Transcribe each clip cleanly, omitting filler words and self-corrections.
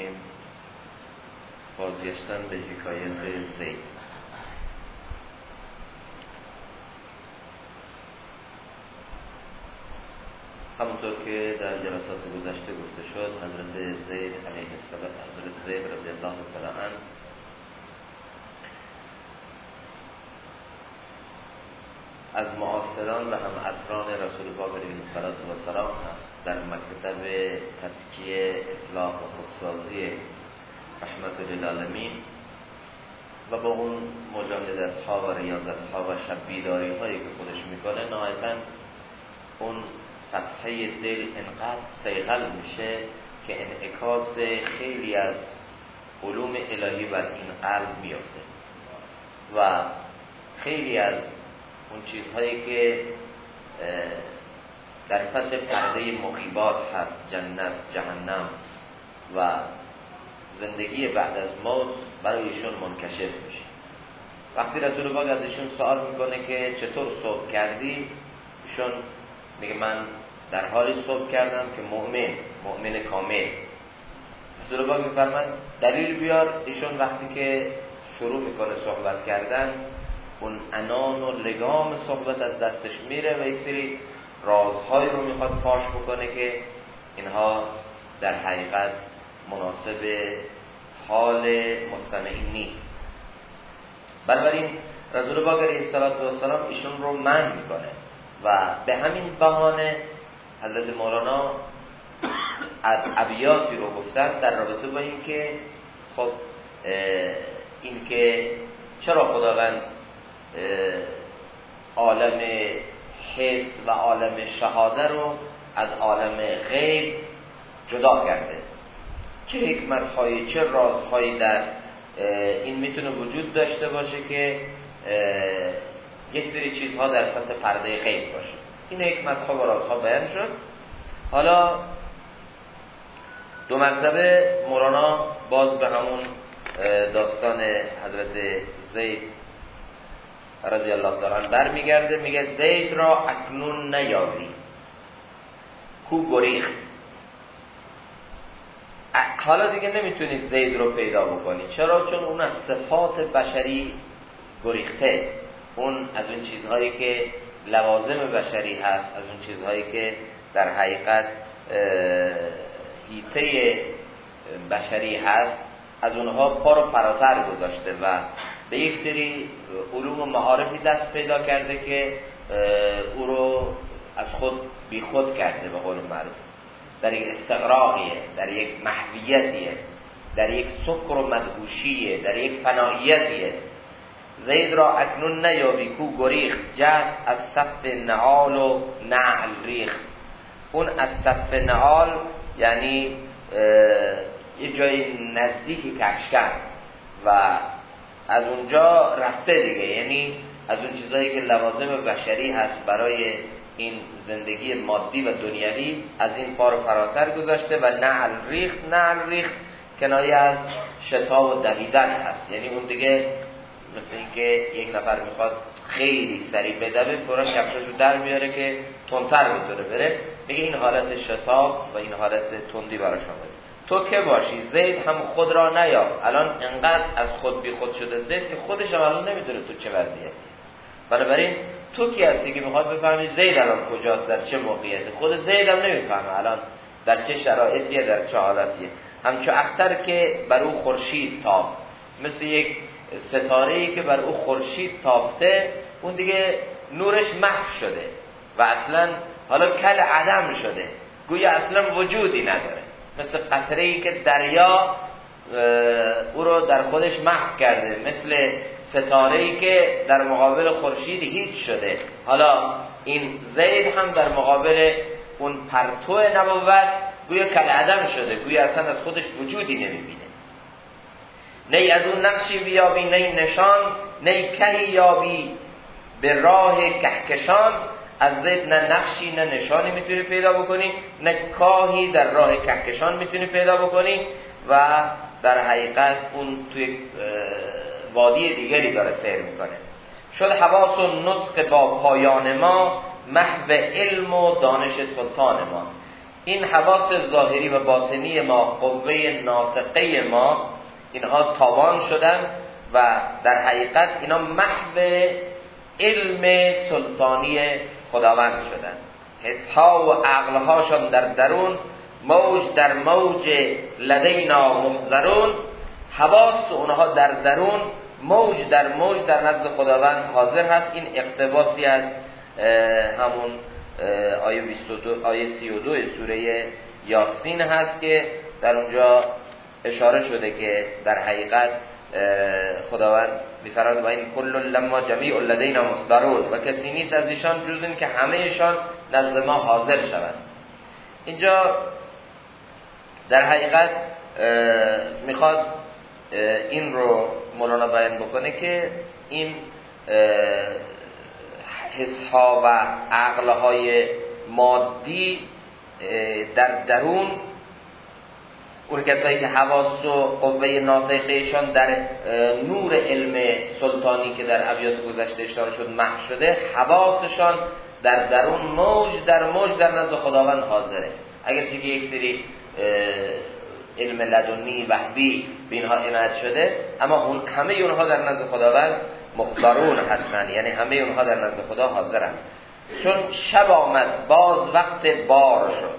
الرحیم. بازگشتن به حکایت زید. همونطور که در جلسات گذشته گفته شد، حضرت زید علیه السلام، حضرت زید رضی الله تعالی عنه از معاصران و هم اسران رسول پاک علیه السلام هست. در مکتب تزکیه، اصلاح و خودسازی رحمت للعالمین و با اون مجاهدت ها و ریاضت ها و شب بیداری هایی که خودش میکنه، نهایتاً اون صفحه دل انقدر صیقل میشه که انعکاس خیلی از علوم الهی بر این قلب میفته و خیلی از اون چیزهایی که در پس پرده مغیبات هست، جنت، جهنم و زندگی بعد از موت، برایشون منکشف میشه. وقتی رسول پاک ازشون سوال میکنه که چطور صبح کردی، ایشون میگه من در حالی صبح کردم که مؤمن کامل. رسول پاک میفرماید دلیل بیار. ایشون وقتی که شروع میکنه صحبت کردن، اون عنان و لگام صحبت از دستش میره و یک سری رازهایی رو میخواد فاش بکنه که اینها در حقیقت مناسب حال مستمعین نیست. بنابراین رسول پاک علیه السلام ایشون رو منع میکنه و به همین بهانه حضرت مولانا از ابیاتی رو گفتن در رابطه با این که خب این که چرا خداوند عالم حس و عالم شهاده رو از عالم غیب جدا کرده، چه حکمت‌هایی، چه رازهایی در این میتونه وجود داشته باشه که یک سری چیزها در پس پرده غیب باشه. این حکمت‌ها و رازها بیان شد. حالا دو مرتبه مولانا باز به همون داستان حضرت زید رضی الله تعالی عنه برمیگرده. میگه زید را اکنون نیابی کو گریخت. حالا دیگه نمیتونید زید رو پیدا بکنید. چرا؟ چون اون از صفات بشری گریخته. اون از اون چیزهایی که لوازم بشری هست، از اون چیزهایی که در حقیقت حیطه بشری هست، از اونها پا رو فراتر گذاشته و به یک سری علوم و معارفی دست پیدا کرده که او رو از خود بی خود کرده، به قول معروف در یک استغراقیه، در یک محویتیه، در یک سکر و مدهوشیه، در یک فناییتیه. زید را اکنون نیابی کو گریخت، جست از صف نعال و نعل ریخت. اون از صف نعال یعنی یه جای نزدیکی کشکن و از اونجا رفته دیگه، یعنی از اون چیزایی که لوازم بشری هست برای این زندگی مادی و دنیوی، از این پا رو فراتر گذاشته و نعل ریخت کنایه از شتاب و دویدن هست. یعنی اون دیگه مثل این که یک نفر میخواد خیلی سریع بدوه، فورا کفشاشو در بیاره که تندتر بتونه بره. میگه این حالت شتاب و این حالت تندی براش آمده. تو که باشی زید هم خود را نیاب. الان انقدر از خود بی خود شده زید که خودش هم الان نمیدونه تو چه وضعیتی. بنابراین تو کی هستی که میخواد بفهمی زید الان کجاست، در چه موقعیته؟ خود زید هم نمیفهمه الان در چه شرایطیه، در چه حالتیه. همچو اختر که بر او خورشید تافت، مثل یک ستاره‌ای که بر او خورشید تافته، اون دیگه نورش محو شده و اصلا حالا کل عدم شده، گویا اصلا وجودی نداره. مثل قطره‌ای که دریا او رو در خودش محو کرده، مثل ستاره‌ای که در مقابل خورشید هیچ شده. حالا این زید هم در مقابل اون پرتو نبوت گویا کل عدم شده، گویا اصلا از خودش وجودی نمیبینه. نی از اون نقشی بیابی، نی نشان، نی کهی یابی به راه کهکشان. از زید نه نقشی نه نشانی میتونی پیدا بکنی، نه کاهی در راه کهکشان میتونی پیدا بکنی و در حقیقت اون توی وادی دیگری داره سیر میکنه. شد حواس و نطق با پایان ما، محو علم و دانش سلطان ما. این حواس ظاهری و باطنی ما، قوه ناطقه ما، اینها تاوان شدن و در حقیقت اینا محو علم سلطانی خداوند شدن. حسها و عقلهاشون در درون، موج در موج لدینا محضرون، حواس اونها در درون، موج در موج در نزد خداوند حاضر هست. این اقتباسی از همون آیه 32 سوره یاسین هست که در اونجا اشاره شده که در حقیقت خداوند می‌فرماید و این کل لما جمیع لدینا محضرون، و کسی نیست از ایشان جز این که همه‌شان نزد ما حاضر شوند. اینجا در حقیقت میخواد این رو مولانا بیان بکنه که این حسها و عقلهای مادی در درون، اون کسایی که حواس و قوه ناطقهشان در نور علم سلطانی که در ابیات گذشته اشاره شد محو شده، حواسشان در درون موج در موج در نزد خداوند حاضره. اگرچه که یک سری علم لدنی وحی به اینها عنایت شده، اما همه اونها در نزد خداوند محضرون هستند، یعنی همه اونها در نزد خدا حاضرند. چون شب آمد باز وقت بار شد،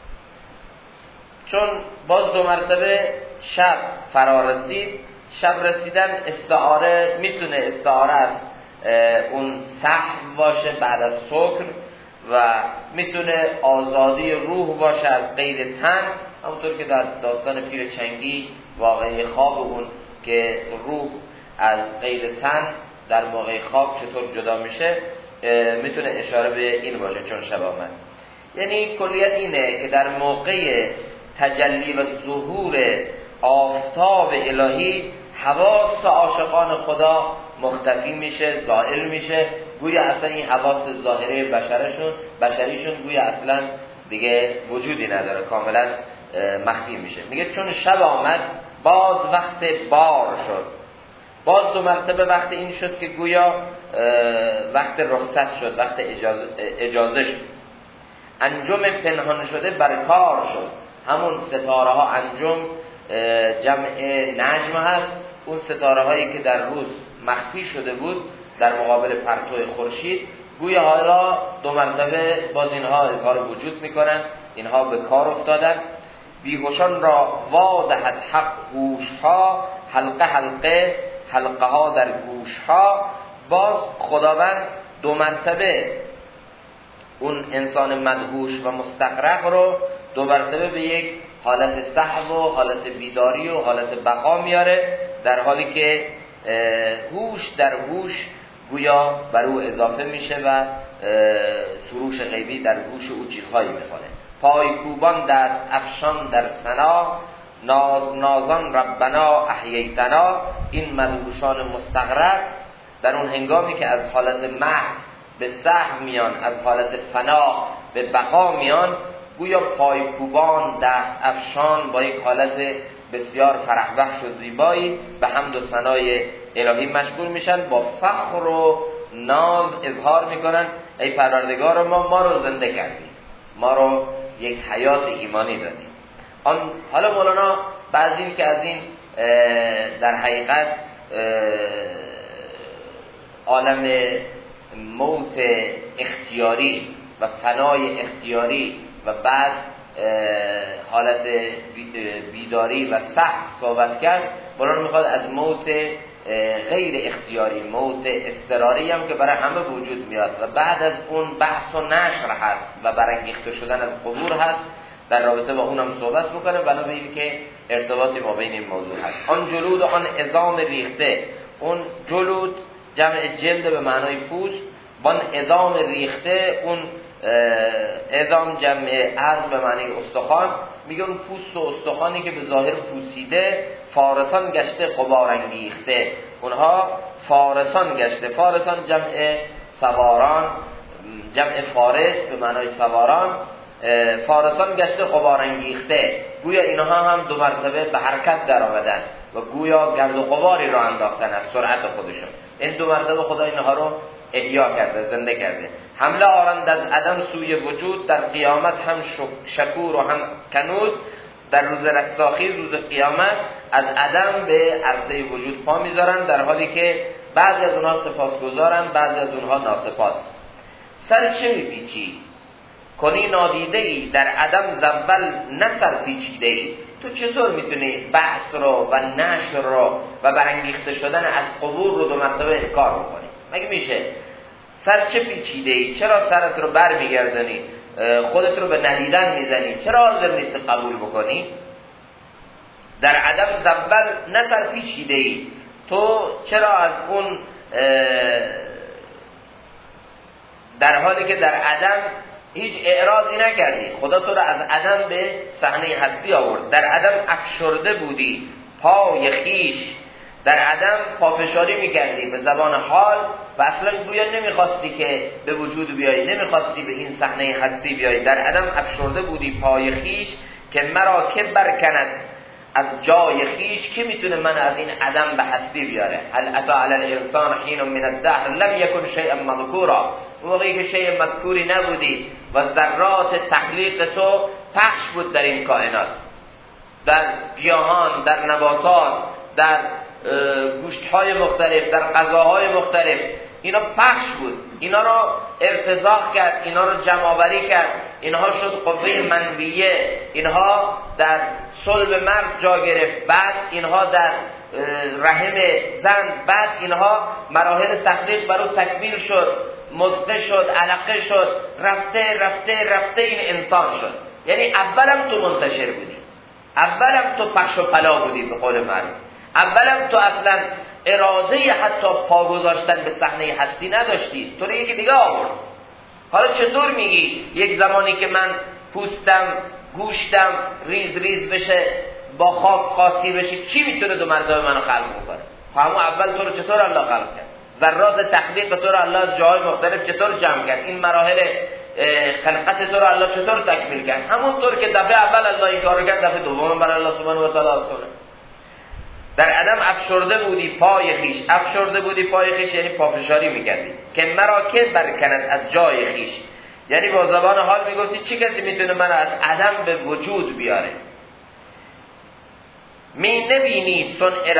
چون باز دو مرتبه شب فرا رسید. شب رسیدن استعاره میتونه استعاره از اون سحو باشه بعد از سکر، و میتونه آزادی روح باشه از قید تن، همونطور که در داستان پیر چنگی واقعه خواب اون که روح از قید تن در موقع خواب چطور جدا میشه میتونه اشاره به این باشه چون شب آمد. یعنی کلیت اینه که در موقع تجلی و ظهور آفتاب الهی حواس عاشقان خدا مختفی میشه، زائل میشه، گویا اصلا این حواس ظاهره بشریشون گویا اصلا دیگه وجودی نداره، کاملا مخفی میشه. میگه چون شب آمد باز وقت بار شد. باز دو مرتبه وقت این شد که گویا وقت رخصت شد، وقت اجازه شد. انجم پنهان شده برکار شد. همون ستاره ها، انجم جمع نجم هست، اون ستاره هایی که در روز مخفی شده بود در مقابل پرتو خورشید، گویا حالا دو مرتبه باز اینها اظهار وجود میکنن، اینها به کار افتادن. بیهوشان را وادهد حق گوش ها، حلقه حلقه حلقه ها در گوش ها. باز خداوند دو مرتبه اون انسان مدهوش و مستغرق رو دو مرتبه به یک حالت سحو و حالت بیداری و حالت بقا میاره، در حالی که هوش در هوش گویا بر او اضافه میشه و سروش غیبی در گوش او چیزهایی میخونه. پای کوبان دست افشان در ثنا، ناز نازان ربنا احییتنا. این مدهوشان مستغرق در اون هنگامی که از حالت محو به سحو میان، از حالت فنا به بقا میان، گویا پای کوبان دست افشان با یک حالت بسیار فرح بخش و زیبایی به حمد و ثنای الهی مشغول میشن، با فخر و ناز اظهار میکنن ای پروردگار ما رو زنده کردی، ما رو یک حیات ایمانی دادی. حالا مولانا بعضی که از این در حقیقت عالم موت اختیاری و فنای اختیاری و بعد حالت بیداری و سحو صحبت کرد، مولانا میخواد از موت غیر اختیاری، موت اضطراری هم که برای همه وجود میاد و بعد از اون بحث و نشر هست و برانگیخته شدن از قبور هست، در رابطه با اونم صحبت میکنه، بنا به این که ارتباطی ما بین این موضوع هست. آن جلود و آن عظام ریخته، اون جلود جمع جلد به معنای پوست، وان عظام ریخته، اون عظام جمع عظم به معنی استخوان، میگه اون پوست و استخوانی که به ظاهر پوسیده، فارسان گشته غبار انگیخته. اونها فارسان گشته، فارسان جمع سواران، جمع فارس به معنای سواران، فارسان گشته غبار انگیخته. گویا اینها هم دو مرتبه به حرکت در آمدن و گویا گرد و غباری را انداختن از سرعت خودشون. این دو مرتبه خدا اینها رو احیا کرده، زنده کرده. حمله آرند از عدم سوی وجود، در قیامت هم شکور و هم کنود. در روز رستاخیز، روز قیامت، از عدم به عرصه وجود پا میذارن، در حالی که بعضی از اونها سپاسگزارن، بعضی از اونها ناسپاس. سر چه میپیچی؟ کنی نادیده ای، در عدم زول نه سر پیچیده ای. تو چطور میتونی بحث رو و نشر رو و برانگیخته شدن از قبور رو دو مرتبه انکار بکنی؟ مگه میشه؟ سر چه پیچیده ای؟ چرا سرت رو بر میگردنی؟ خودت رو به ندیدن میزنی؟ چرا حاضر نیستی قبول بکنی؟ در عدم زول نه سر پیچیده ای. تو چرا از اون در حالی که در عدم هیچ اعراضی نکردی؟ خدا تو رو از عدم به صحنه هستی آورد. در عدم افشرده بودی پای خیش، در عدم پافشاری میکردی به زبان حال و اصلا گویا نمیخواستی که به وجود بیایی، نمیخواستی به این صحنه هستی بیایی. در عدم افشرده بودی پای خیش، که مرا که برکند از جای خیش. کی میتونه من از این عدم به هستی بیاره؟ هل اتی علی الانسان حین من الدهر لم یکن شیئا مذکورا. موقعی که شیء مذکوری نبودی و ذرات تخلیق تو پخش بود در این کائنات، در گیاهان، در نباتات، در گوشت‌های مختلف، در غذاهای مختلف، اینا پخش بود. اینا رو ارتزاق کرد، اینا رو جمع‌آوری کرد، اینها شد قوه منویه، اینها در صلب مرد جا گرفت، بعد اینها در رحم زن، بعد اینها مراحل تخلیق برای تکمیل شد، مضغه شد، علقه شد، رفته این انسان شد. یعنی اولم تو منتشر بودی، اولم تو پخش و پلا بودی به قول معروف، اولم تو اصلا اراده حتی پا گذاشتن به صحنه هستی نداشتی، تو رو یکی دیگه آورد. حالا چطور میگی یک زمانی که من پوستم، گوشتم ریز ریز بشه، با خاک قاطی بشه، کی میتونه دو مرتبه منو خلق بکنه؟ همون اول تو رو چطور الله خلق کرد؟ ذرات تخلیق تو رو الله جای مختلف چطور جمع کرد؟ این مراحل خلقت تو رو الله چطور تکمیل کرد؟ همونطور که دفعه اول الله این کارو کرد، دفعه دوم برای الله سبحانه و تعالی آسونه. در عدم افشرده بودی پای خیش، افشرده بودی پای خیش یعنی پافشاری میکردی که مرا که برکند از جای خیش. یعنی با زبان حال میگفتی چه کسی میتونه من از عدم به وجود بیاره؟ می نبینی صنع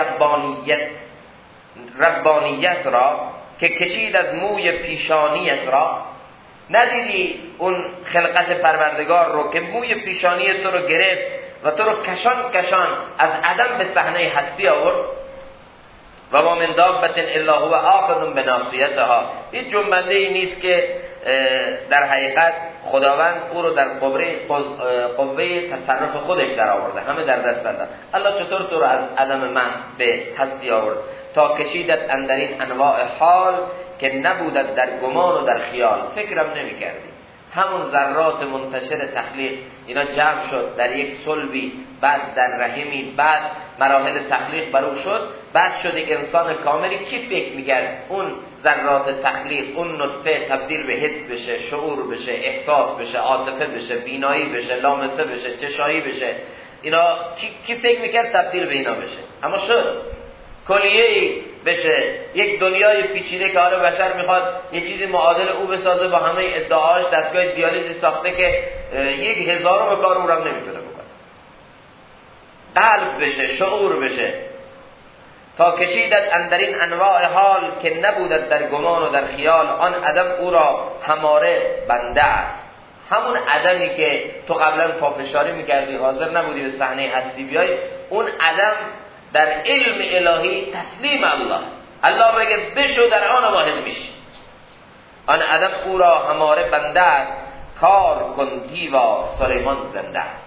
ربانیت را که کشید از موی پیشانیت را. ندیدی اون خلقت پروردگار رو که موی پیشانی تو رو گرفت و تو رو کشان از عدم به صحنه هستی آورد؟ و ما من دابة الا هو آخذ بناصیتها. این جنبنده ای نیست که در حقیقت خداوند او رو در قوه تصرف خودش در آورده، همه در دست الله. الله چطور تو رو از عدم محض به هستی آورد؟ تا کشیدت اندرین انواع حال که نبودت در گمان و در خیال. فکرم نمی کردی. همون ذرات منتشر تخلیق اینا جمع شد در یک صلبی، بعد در رحمی، بعد مراحل تخلیق برو شد، بعد شد یک انسان کاملی. کی فکر میکرد اون ذرات تخلیق، اون نطفه تبدیل به حس بشه، شعور بشه، احساس بشه، عاطفه بشه، بینایی بشه، لامسه بشه، چشایی بشه؟ اینا کی فکر میکرد تبدیل به اینا بشه؟ اما شد. کلیه‌ای بشه، یک دنیای پیچیده که حالا بشر میخواد یه چیزی معادل او بسازه، با همه ادعاش دستگاه دیالیزی ساخته که 1000 کار او رو نمیتونه بکنه. قلب بشه، شعور بشه. تا کشیدت اندرین انواع حال که نبودت در گمان و در خیال. آن عدم او را هماره بنده است. همون عدمی که تو قبلا پافشاری میکردی، حاضر نبودی به صحنه هستی بیای، اون عدم در علم الهی تسلیم الله بگه بشو، در آن واحد میشی. آن عدم او را هماره بنده است. کار کن دیوا سلیمان زنده است.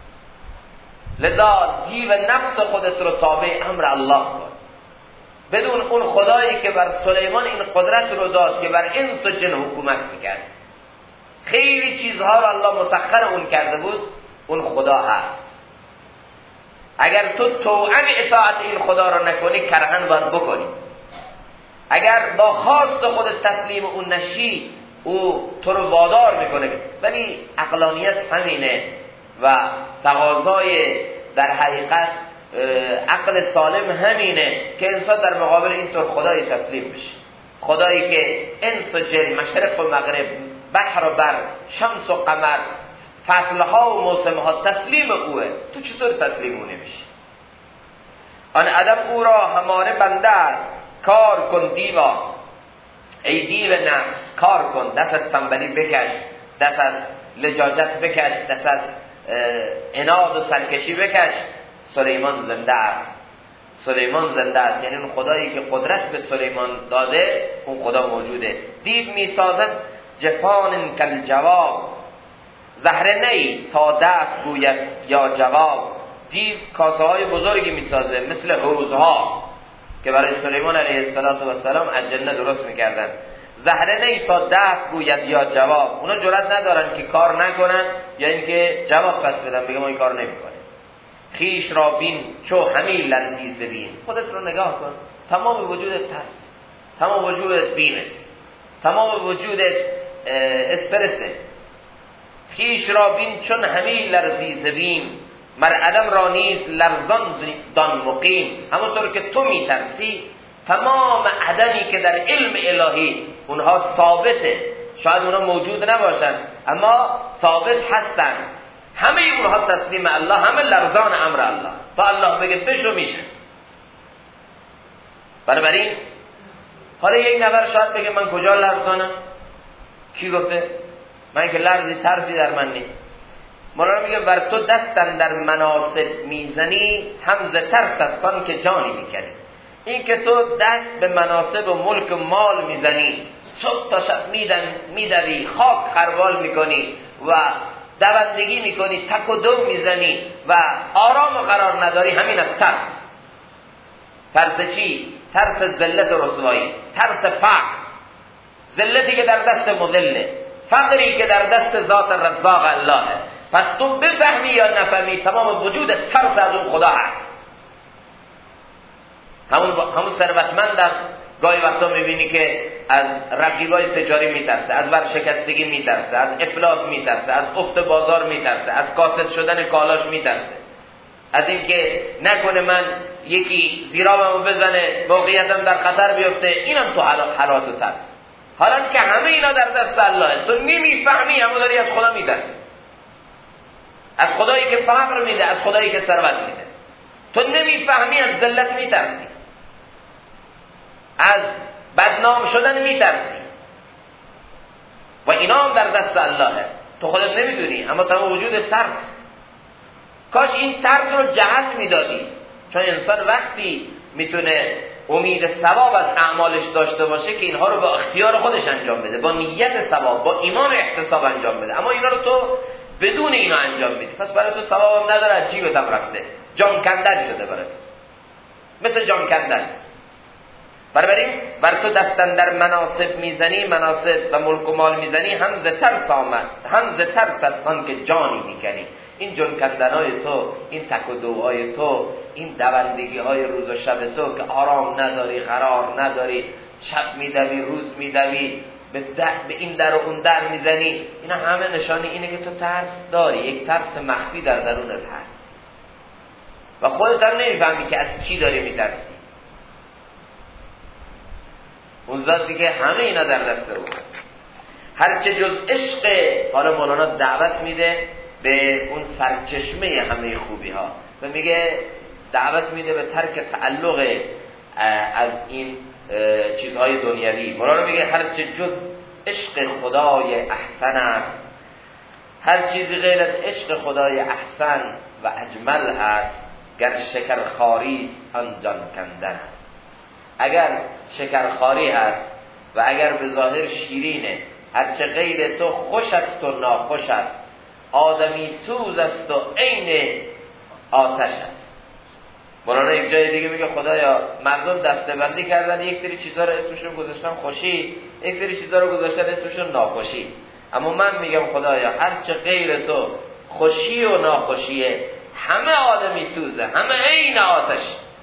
لذا دیو نفس خودت رو تابع امر الله کن. بدون اون خدایی که بر سلیمان این قدرت رو داد که بر انس و جن حکومت میکرد، خیلی چیزها رو الله مسخر اون کرده بود، اون خدا هست. اگر تو طوعا اطاعت این خدا رو نکنی، کرهن باید بکنی. اگر با خواست خودت تسلیم اون نشی، او تو رو وادار میکنه. ولی عقلانیت همینه و تقاضای در حقیقت عقل سالم همینه که انسان در مقابل اینطور خدای تسلیم بشه. خدایی که انس و جن، مشرق و مغرب، بحر و بر، شمس و قمر، فصلها و موسمها تسلیم اوه، تو چطور تسلیم او نمیشی؟ آن عدم او را هماره بنده است، کار کن دیوا ای دیو نفس، کار کن، دست از تنبلی بکش، دست از لجاجت بکش، دست از عناد و سرکشی بکش. سلیمان زنده است، سلیمان زنده است، یعنی اون خدایی که قدرت به سلیمان داده اون خدا موجوده. دیو میسازد جفان کل جواب، زهره نی تا دست گوید یا جواب. دیو کاسه های بزرگی میسازه مثل حوضها که برای سلیمان علیه السلام از جنه درست میکردن. زهره نی تا دست گوید یا جواب، اونا جرئت ندارن که کار نکنن یا اینکه جواب پس بدن بگه ما این کار نمیکنیم. خیش را بین چو همی لرزیز بین، خودت رو نگاه کن، تمام وجودت ترس، تمام وجودت بینه، تمام وجودت استرسه. خیش را بین چون همی لرزیز بین، مر عدم را نیز لرزان دان مقیم. همونطور که تو میترسی تمام عدمی که در علم الهی اونها ثابته، شاید اونها موجود نباشن اما ثابت هستن، همه اونها تسلیم الله، همه لرزان امر الله، تا الله بگه بشو میشه. بنابراین حالا یک نفر شاید بگه من کجا لرزانم؟ کی گفته؟ من که لرزی ترسی در من نیست. مولانا میگه ور تو دستن در مناسب میزنی، همز ترس است آن که جانی میکنی. این که تو دست به مناسب و ملک و مال میزنی، صبح تا شب میدوی، خاک خروال میکنی و دوندگی میکنی، تک و دو میزنی و آرام و قرار نداری، همین از ترس. ترس چی؟ ترس ذلت و رسوایی، ترس فقر، ذلتی که در دست مذله، فقری که در دست ذات رزاق الله. پس تو بفهمی یا نفهمی تمام وجود ترس از اون خدا هست. همون ثروتمندم گاهی وقتا میبینی که از رقیبای تجاری میترسه، از ورشکستگی میترسه، از افلاس میترسه، از افت بازار میترسه، از کاسد شدن کالاش میترسه، از اینکه نکنه من یکی زیرابمو بزنه موقعیتم در خطر بیفته. اینم تو حراس و ترس، حالا که همه اینا در دست الله، تو نمیفهمی اما داری از خدا میترسی، از خدایی که فقر میده، از خدایی که ثروت میده. تو نمیفهمی از ذلت میترسی، از بدنام شدن میترسی و اینا هم در دست اللهه، تو خودت نمیدونی اما تمام وجود ترس. کاش این ترس رو جهت میدادی، چون انسان وقتی میتونه امید ثواب از اعمالش داشته باشه که اینها رو با اختیار خودش انجام بده، با نیت ثواب، با ایمان و احتساب انجام بده. اما اینا رو تو بدون اینا انجام میدی، پس برای تو ثوابم نداره، از جیبت هم رفته، جان کندن شده برای تو، مثل جان کندن. بنابراین بر تو دستن در مناسب میزنی، مناسب و ملک و مال میزنی، هم ز ترس آمد، هم ز ترس است آن که جانی میکنی. این جان کندنای تو، این تک و دوهای تو، این دوندگی های روز و شب تو که آرام نداری، قرار نداری، شب میدوی، روز میدوی، به این در و اون در میزنی، اینا همه نشانی اینه که تو ترس داری، یک ترس مخفی در درونت هست و خودت هم نمیفهمی که از چی داری میترسی. اون ذاتی که همه اینا در دست او هست. هرچه جز عشق، حالا مولانا دعوت میده به اون سرچشمه همه خوبی ها و میگه دعوت میده به ترک تعلق از این چیزهای دنیوی. مولانا میگه هرچه جز عشق خدای احسن است، هر چیزی غیر از عشق خدای احسن و اجمل هست، گر شکرخواری است آن جان کندن است. اگر شکرخواری هست و اگر به ظاهر شیرینه، هرچه غیر تو خوش است و ناخوش است، آدمی سوز است و عین آتش است. مولانا یک جای دیگه میگه خدایا مردم دسته‌بندی کردن، یک سری چیزا رو اسمشون گذاشتن خوشی، یک سری چیزا رو گذاشتن اسمشون ناخوشی، اما من میگم خدایا هرچه غیر تو خوشی و ناخوشیه، همه آدمی سوزه، همه عین آتش.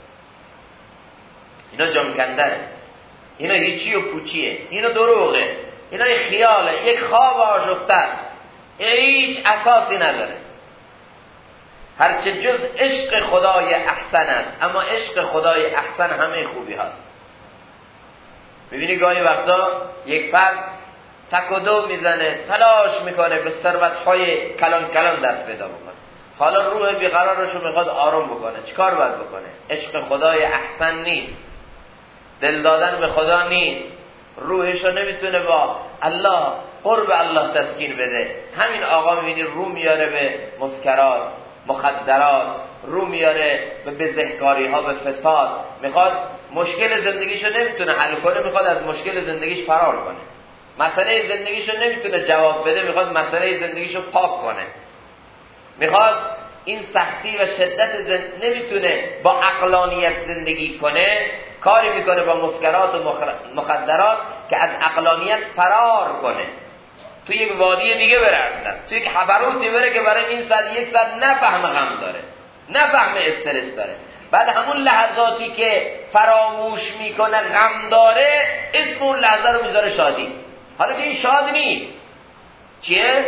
اینا جان کندنه، اینا هیچی و پوچیه، اینا دروغه، اینا یک خیاله، یک خواب آشفته، هیچ اساسی نداره. هرچه جز عشق خدای احسن است، اما عشق خدای احسن همه خوبی هست. میبینی گاهی وقتا یک فرد تک و دو میزنه، تلاش میکنه به ثروت‌های کلان کلان دست پیدا بکنه، حالا روح بیقرارشو میخواد آروم بکنه، چیکار باید بکنه؟ عشق خدای احسن نیست، دل دادن به خدا نیست، روحشو نمیتونه با الله، قرب الله تسکین بده. همین آقا میبینی رو میاره به مسکرات، مخدرات، رو میاره به بزهکاری ها، به فساد، میخواد مشکل زندگیشو نمیتونه حل کنه، میخواد از مشکل زندگیش فرار کنه، مسئله زندگیشو نمیتونه جواب بده، میخواد مسئله زندگیشو پاک کنه، میخواد این سختی و شدت نمیتونه با عقلانیت زندگی کنه، کاری میکنه با مسکرات و مخدرات که از عقلانیت فرار کنه، تو یک وادی دیگه بره، اصلا تو یک حبروتی بره که برای این ساعت یک ساعت نفهم غم داره، نفهم استرس داره، بعد همون لحظاتی که فراموش میکنه غم داره، اسم اون لحظه رو میذاره شادی، حالا که این شاد نیست، چیه؟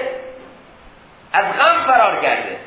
از غم فرار کرده.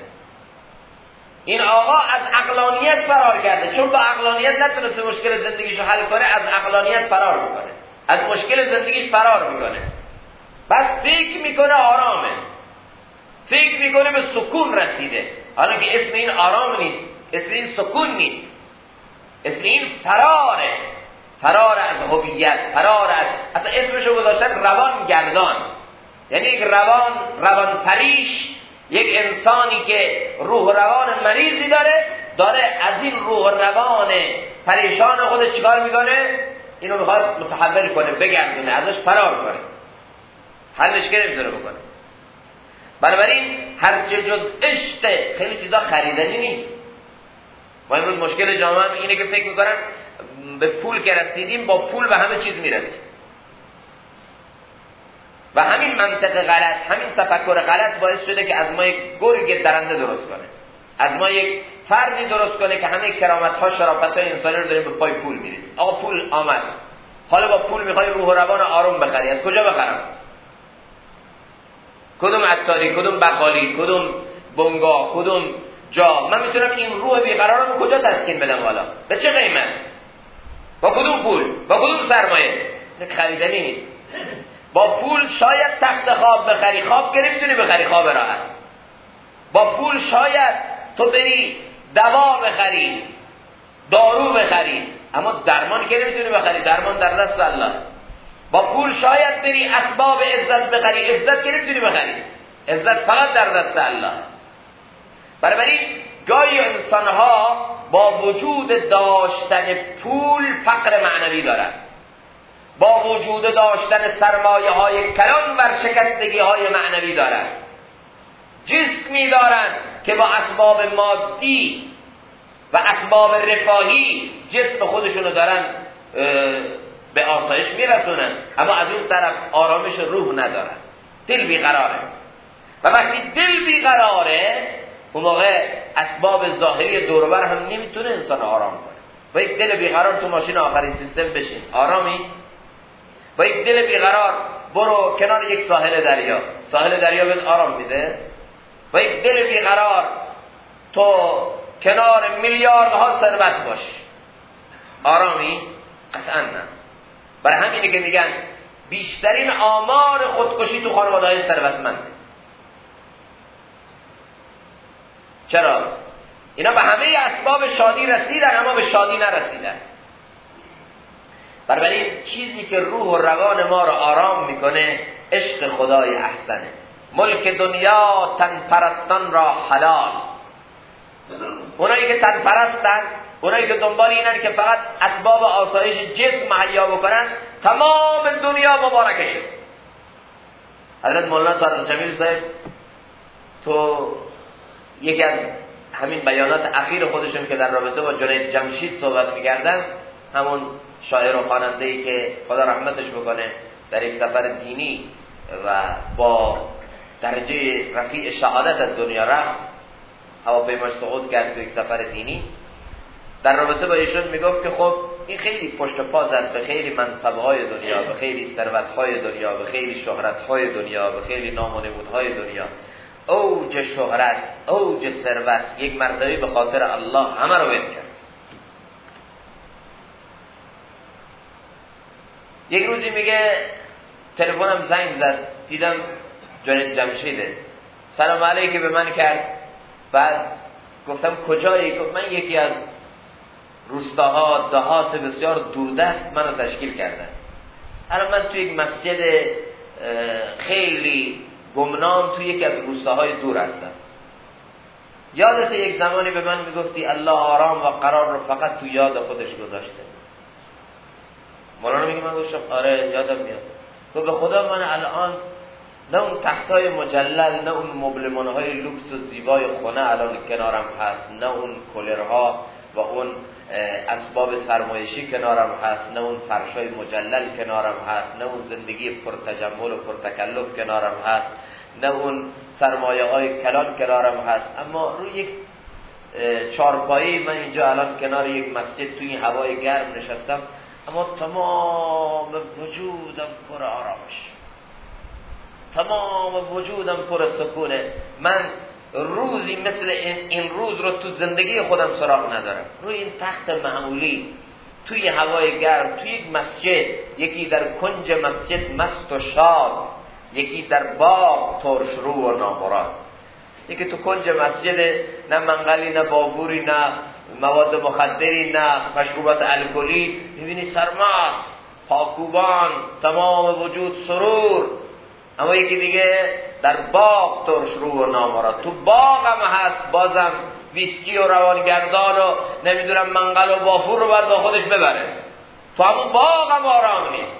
این آقا از عقلانیت فرار کرده، چون با عقلانیت نتونسته مشکل زندگیشو حل کنه، از عقلانیت فرار میکنه، از مشکل زندگیش فرار میکنه، بس فکر میکنه آرامه، فکر میکنه به سکون رسیده، حالا که اسم این آرام نیست، اسم این سکون نیست، اسم این فراره، فرار از هویت، فرار از، اصلا اسمشو گذاشتن روان گردان، یعنی یک روان پریش، یک انسانی که روح و روان مریضی داره از این روح و روان پریشان خودش چیکار میکنه؟ اینو میخواد متحول کنه، بگردونه، ازش فرار کنه، حلش که نمیتونه بکنه. بنابراین هرچه جز عشق خیلی چیزا خریدنی نیست. ما امروز مشکل جامعه اینه که فکر میکنن به پول که رسیدیم با پول به همه چیز میرسیم، و همین منطق غلط، همین تفکر غلط باعث شده که از ما یک گرگ درنده درست کنه، از ما یک فردی درست کنه که همه کرامت‌ها، شرافت‌های انسانی رو داریم به پای پول می‌ریزیم. آقا پول آمد، حالا با پول می‌خوای روح و روان آروم بخری، از کجا بخرم؟ کدوم عطاری، کدوم بقالی، کدوم بنگاه، کدوم جا؟ من میتونم این روح بیقرارم رو کجا تسکین بدم؟ حالا به چه قیمت؟ با کدوم پول؟ با کدوم سرمایه؟ این خریدنی نیست. با پول شاید تخت خواب بخری، خواب که نمیتونی بخری، خواب راحت. با پول شاید تو بری دوا بخری، دارو بخری، اما درمان که نمیتونی بخری، درمان در دست الله. با پول شاید بری اسباب عزت بخری، عزت که نمیتونی بخری، عزت فقط در دست الله. بنابراین گاهی انسانها با وجود داشتن پول فقر معنوی دارن، با وجود داشتن سرمایه های کلان ورشکستگی های معنوی دارن، جسمی دارن که با اسباب مادی و اسباب رفاهی جسم خودشونو دارن به آسایش میرسونن، اما از اون طرف آرامش روح ندارن، دل بیقراره. و وقتی دل بیقراره، اون موقع اسباب ظاهری دور و بر هم نمیتونه انسان آرام کنه. با یک دل بیقرار تو ماشین آخرین سیستم بشین، آرامی؟ با یک دل بیقرار برو کنار یک ساحل دریا، ساحل دریا بهت آرام میده؟ با یک دل بیقرار تو کنار میلیاردها ثروت باش، آرامی؟ قطعا نه. برای همینه که میگن بیشترین آمار خودکشی تو خانواده‌های ثروتمنده. چرا؟ اینا به همه اسباب شادی رسیدن اما به شادی نرسیدن. بنابراین چیزی که روح و روان ما رو آرام میکنه عشق خدای احسنه. ملک دنیا تن پرستان را حلال. اونایی که تن پرستن، اونایی که دنبال اینن که فقط اسباب آسایش جسم مهیا بکنن، تمام دنیا مبارکشه. حضرت مولانا طارق جمیل صاحب تو یکی از همین بیانات اخیر خودشون که در رابطه با جنید جمشید صحبت می‌کردن، همون شاعر و خواننده‌ای که خدا رحمتش بکنه در یک سفر دینی و با درجه رفیع شهادت از دنیا رفت، هواپیماش سقوط کرد تو یک سفر دینی، در رابطه با ایشون میگفت که خب این خیلی پشت پا زد به خیلی منصب‌های دنیا، به خیلی ثروت‌های دنیا، به خیلی شهرت‌های دنیا، به خیلی نام و نمودهای دنیا، اوج شهرت، اوج ثروت، یک مرتبه به خاطر الله همه رو ول کرد. یک روزی میگه تلفنم زنگ زد، دیدم جنید جمشیده، سلام علیکم به من کرد. بعد گفتم کجایی؟ گفت من یکی از روستاها دهات بسیار دوردست منو تشکیل کردن. الان من توی یک مسجد خیلی گمنام توی یکی از روستاهای دور هستم. یادت یک زمانی به من میگفتی الله آرام و قرار رو فقط تو یاد خودش گذاشته؟ مولانا میگه من گفتم آره یادم میاد. تو به خدا من الان نه اون تختای مجلل، نه اون مبلمانهای لوکس و زیبای خونه الان کنارم هست، نه اون کولرها و اون اسباب سرمایشی کنارم هست، نه اون فرشای مجلل کنارم هست، نه اون زندگی پرتجمل و پرتکلف کنارم هست، نه اون سرمایه های کلان کنارم هست. اما روی یک چارپایی من اینجا الان کنار یک مسجد توی هوای گرم نشستم، اما تمام وجودم پر آرامش، تمام وجودم پر سکونه. من روزی مثل این روز رو تو زندگی خودم سراغ ندارم. روی این تخت معمولی توی هوای گرم توی یک مسجد، یکی در کنج مسجد مست و شاد، یکی در باغ ترش رو و نامراد. یکی تو کنج مسجد نه منقلی نه بابوری نه مواد مخدری نه مشروبات الکلی، میبینی سرمست پاکوبان تمام وجود سرور. اما یکی دیگه در باغ ترش رو و نامراد. تو باغ هم هست بازم ویسکی و روانگردان و نمیدونم منقل و بافور رو باید با خودش ببره، تو همون باغ هم آرام نیست.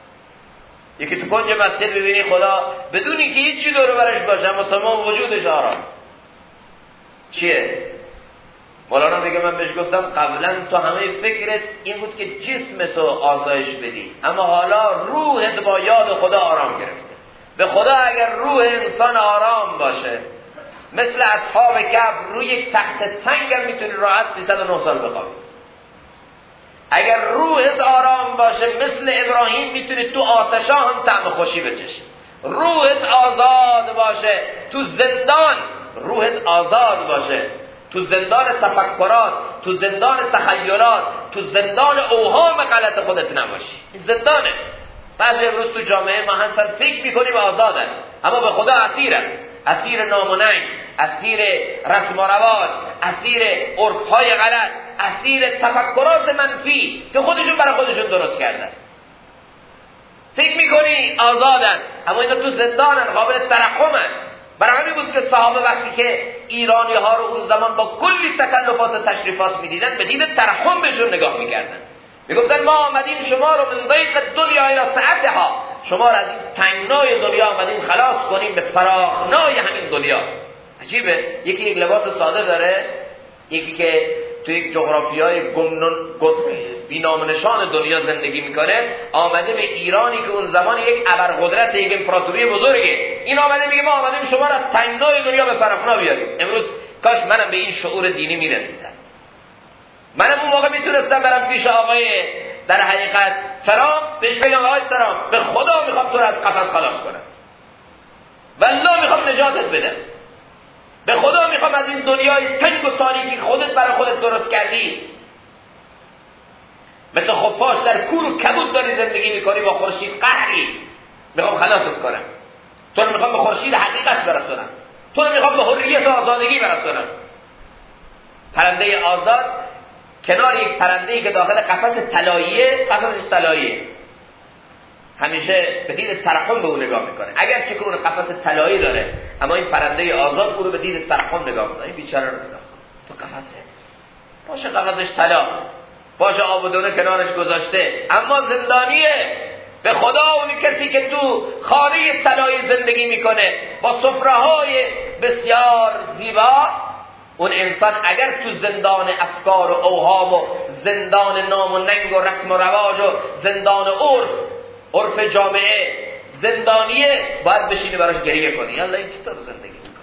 یکی تو کنج مسجد ببینی خدا بدونی که هیچی دور برش باشه اما تمام وجودش آرام. چیه؟ مولانا میگه من بهش گفتم قبلا تو همه فکرت این بود که جسم تو آسایش بدی، اما حالا روحت با یاد خدا آرام گرفته. به خدا اگر روح انسان آرام باشه، مثل اصحاب کهف روی یک تخت سنگ هم میتونی راحت 309 سال بخوابی. اگر روحت آرام باشه مثل ابراهیم میتونی تو آتشا هم طعم خوشی بچشی. روحت آزاد باشه تو زندان، روحت آزاد باشه تو زندان تفکرات، تو زندان تخیلات، تو زندان اوهام غلط خودت نباشی. این زندانه. بعضی امروز تو جامعه ما هستن فکر میکنیم آزادن، اما به خدا اسیرن، اسیر نام و ننگ، اسیر رسم و رواج، اسیر عرفهای غلط، اسیر تفکرات منفی که خودشون برای خودشون درست کردن. فکر میکنی آزادن اما اینا تو زندانن، قابل ترحمن. برای همین بود که صحابه وقتی که ایرانی ها رو اون زمان با کلی تکلفات و تشریفات میدیدن به دید ترحم بهشون نگاه میکردن. میگفتن ما آمدیم شما رو من ضیق دنیا الى سعتها، شما رو از این تنگنای دنیا آمدیم خلاص کنیم به فراخنای همین دنیا. عجیبه، یکی یک لباس ساده داره، یکی که تو یک جغرافیای بی‌نام نشان دنیا زندگی میکنه، آمده به ایرانی که اون زمان یک ابرقدرت، یک امپراتوری بزرگه. این آمده میگه ما آمدیم شما رو از تنگنای دنیا به فراخنا بیاریم. امروز کاش منم به این شعور دینی میرسیدم. منم اون موقع میتونستم برم پیش آقای در حقیقت ترامپ بهش بگم آقای ترامپ به خدا میخوام تو رو از قفس خلاص کنم، والله میخوام نجاتت بدم، به خدا میخوام از این دنیای تنگ و تاریکی خودت برای خودت درست کردی، مثل خفاش در کور و کبود داری زندگی میکنی با خورشید قهری، میخوام خلاصت کنم، تو رو میخوام به خورشید حقیقت برسونم، تو رو میخوام به حریت و آزادگی برسونم. پرنده آزاد کنار یک پرنده‌ای که داخل قفس طلاییه، قفسش طلاییه، همیشه به دید ترحم به اون نگاه میکنه، اگر که اون قفس طلایی داره اما این پرنده آزاد او رو به دید ترحم نگاه میکنه. این بیچاره رو نگاه کن، تو قفسه، باشه قفسش طلا، باشه آب و دونه کنارش گذاشته، اما زندانیه. به خدا اون کسی که تو خانه طلایی زندگی میکنه با سفره‌های بسیار زیبا، اون انسان اگر تو زندان افکار و اوهام و زندان نام و ننگ و رسم و رواج و زندان عرف جامعه زندانیه، باید بشینی براش گریه کنی. یالله این چطور زندگی میکنه؟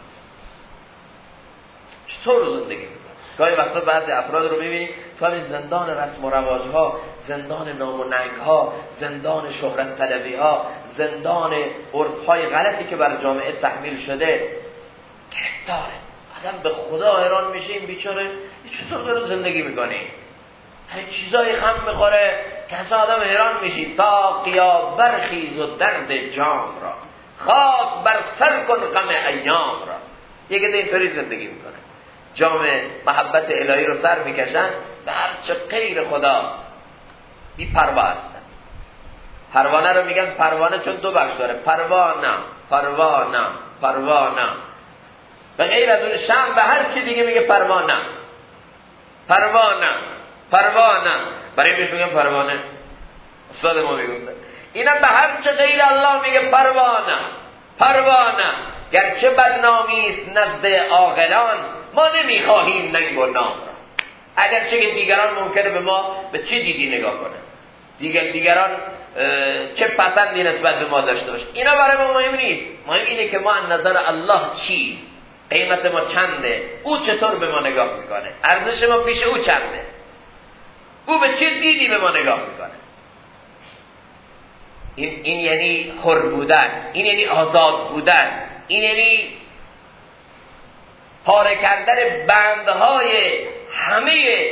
چطور زندگی میکنه؟ گاهی وقتا بعضی افراد رو میبینی تو همین زندان رسم و رواج ها، زندان نام و ننگ ها، زندان شهرت طلبی ها، زندان عرف های غلطی که بر جامعه تحمیل شده گرفتاره. آدم به خدا حیران میشه این بیچاره چطور داره زندگی میکنه؟ همین چیزای خم میخوره، کسا آدم حیران میشی تا قیاب برخیز و درد جام را، خاک بر سر کن غم ایام را. یکی ده اینطوری زندگی میکنه، جام محبت الهی رو سر میکشن به هرچه غیر خدا بی پروا هستن. پروانه رو میگن پروانه چون دو بخش داره، پروانه به غیر از اون شم به هر چی دیگه میگه پروانه. برای بهش میگن پروانه. استاد ما میگفت اینا به هر چه غیر الله میگه پروانه. گرچه بدنامی است نزد عاقلان، ما نمیخواهیم ننگ و نام را. اگرچه که دیگران ممکنه به ما به چه دیدی نگاه کنه، دیگران چه پسندی نسبت به ما داشته باشه، اینا برای ما مهم نیست. مهم اینه که ما از نظر الله چی، قیمت ما چنده، او چطور به ما نگاه میکنه، ارزش ما پیش او چنده، او به چه دیدی به ما نگاه میکنه. این یعنی حر بودن، این یعنی آزاد بودن، این یعنی پاره کردن بندهای همه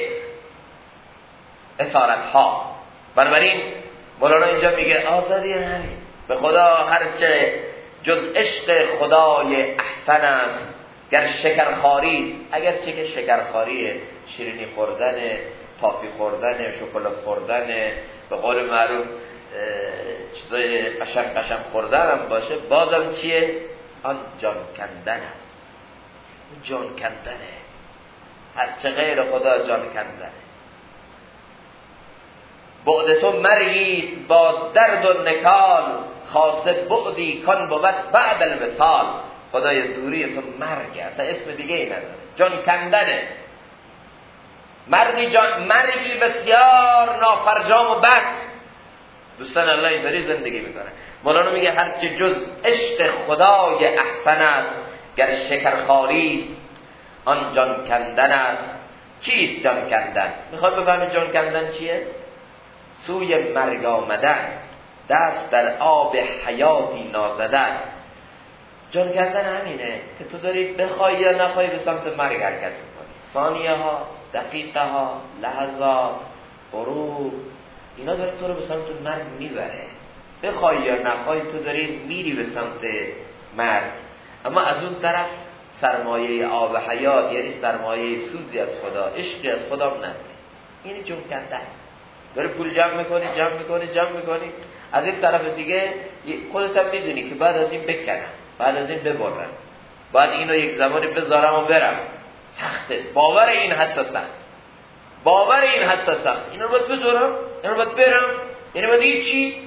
اسارت ها. بنابراین مولانا اینجا میگه آزادی همین به خدا هرچه جز عشق خدای احسن است. گر شکرخواری، اگر چه که شکرخواری شیرینی خوردن، تافی خوردن، شکلات خوردن، به قول معروف چیزای قشنگ خوردن هم باشه، بازم چیه؟ آن جان کندن است. جان کندنه، هرچه غیر خدا جان کندنه. بعد تو مرگیست با درد و نکال، خاصه بعدی کن بود بعد الوصال. خدای دوری تو مرگه، اصلا اسم دیگه ای نداره، جان کندنه. مرگی بسیار نافرجام و بد. دوستان الله اینطوری زندگی میکنه. مولانا میگه هرچه جز عشق خدای احسن است. گر شکرخواری آن جان کندن است. چیست جان کندن؟ میخواد بفهمید جان کندن چیه؟ سوی مرگ آمدن، دست در آب حیاتی نازدن. جان کندن همینه که تو داری بخوای یا نخوای به سمت مرگ حرکت میکنی. ثانیه ها، دقیقه ها، لحظات، غروب، اینا داره تو رو به سمت مرگ میبره. بخوای یا نخوای تو داری میری به سمت مرگ. اما از اون طرف سرمایه آب حیات، یعنی سرمایه سوزی از خدا، عشقی از خدا نداری. این جون کندن. داری پول جمع میکنی از این طرف دیگه خودت هم میدونی که بعد از این بکنم، بعد از این ببرم، بعد اینو یک زمانی بذارم و برم. سخته، باور این حتی سخت. اینو باید بذارم، اینو باید برم، اینو باید این چی.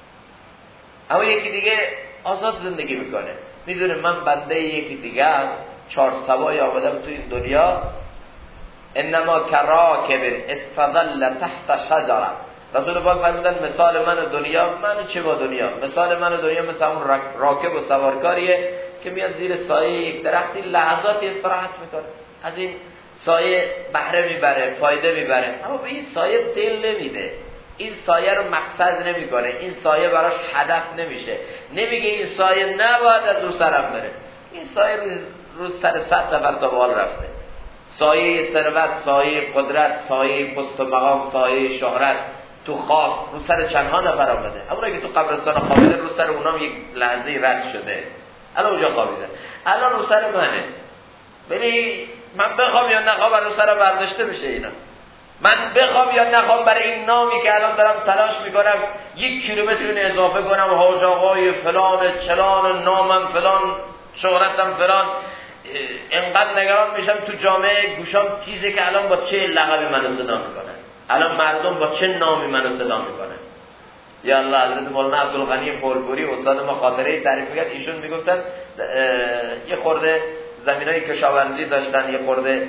اما یکی دیگه آزاد زندگی میکنه، میدونه من بنده یکی دیگه چهار سوای آمدم تو این دنیا. انما کراکب استظل تحت شجره. رسول پاک فرمودن مثال من و دنیا، من چه با دنیا، مثال من و دنیا مثل اون راکب و سوارکاریه که میاد زیر سایه یک درختی لحظاتی استراحت میکنه، از این سایه بهره میبره، فایده میبره، اما به این سایه دل نمیده، این سایه رو مقصد نمیکنه، این سایه براش هدف نمیشه، نمیگه این سایه نباید از رو سرم بره. این سایه رو سر 100 نفر تا بال رفته. سایه ثروت، سایه قدرت، سایه پست و مقام، سایه شهرت تو خواب رو سر چندها نفر آمده. همونایی که تو قبرستان خوابیده رو سر اونام یک لحظه رد شده، الان اونجا خوابیده، الان رو سر منه. ولی من بخوام یا نخوام رو سر برداشته بشه. اینا من بخوام یا نخوام برای این نامی که الان دارم تلاش میکنم 1 کیلومتر اینو اضافه کنم، حاج آقای فلان چلان، نامم فلان، شهرتم فلان، انقدر نگران میشم تو جامعه گوشام تیزه که الان با چه لقبی منو صدا میکنن، الان مردم با چه نامی منو صدا میکنن. یا الله، حضرت مولانا عبدالغنی پولپوری استاد ما خاطره تعریف میکرد. ایشون میگفتن یه خورده زمینای کشاورزی داشتن، یه خورده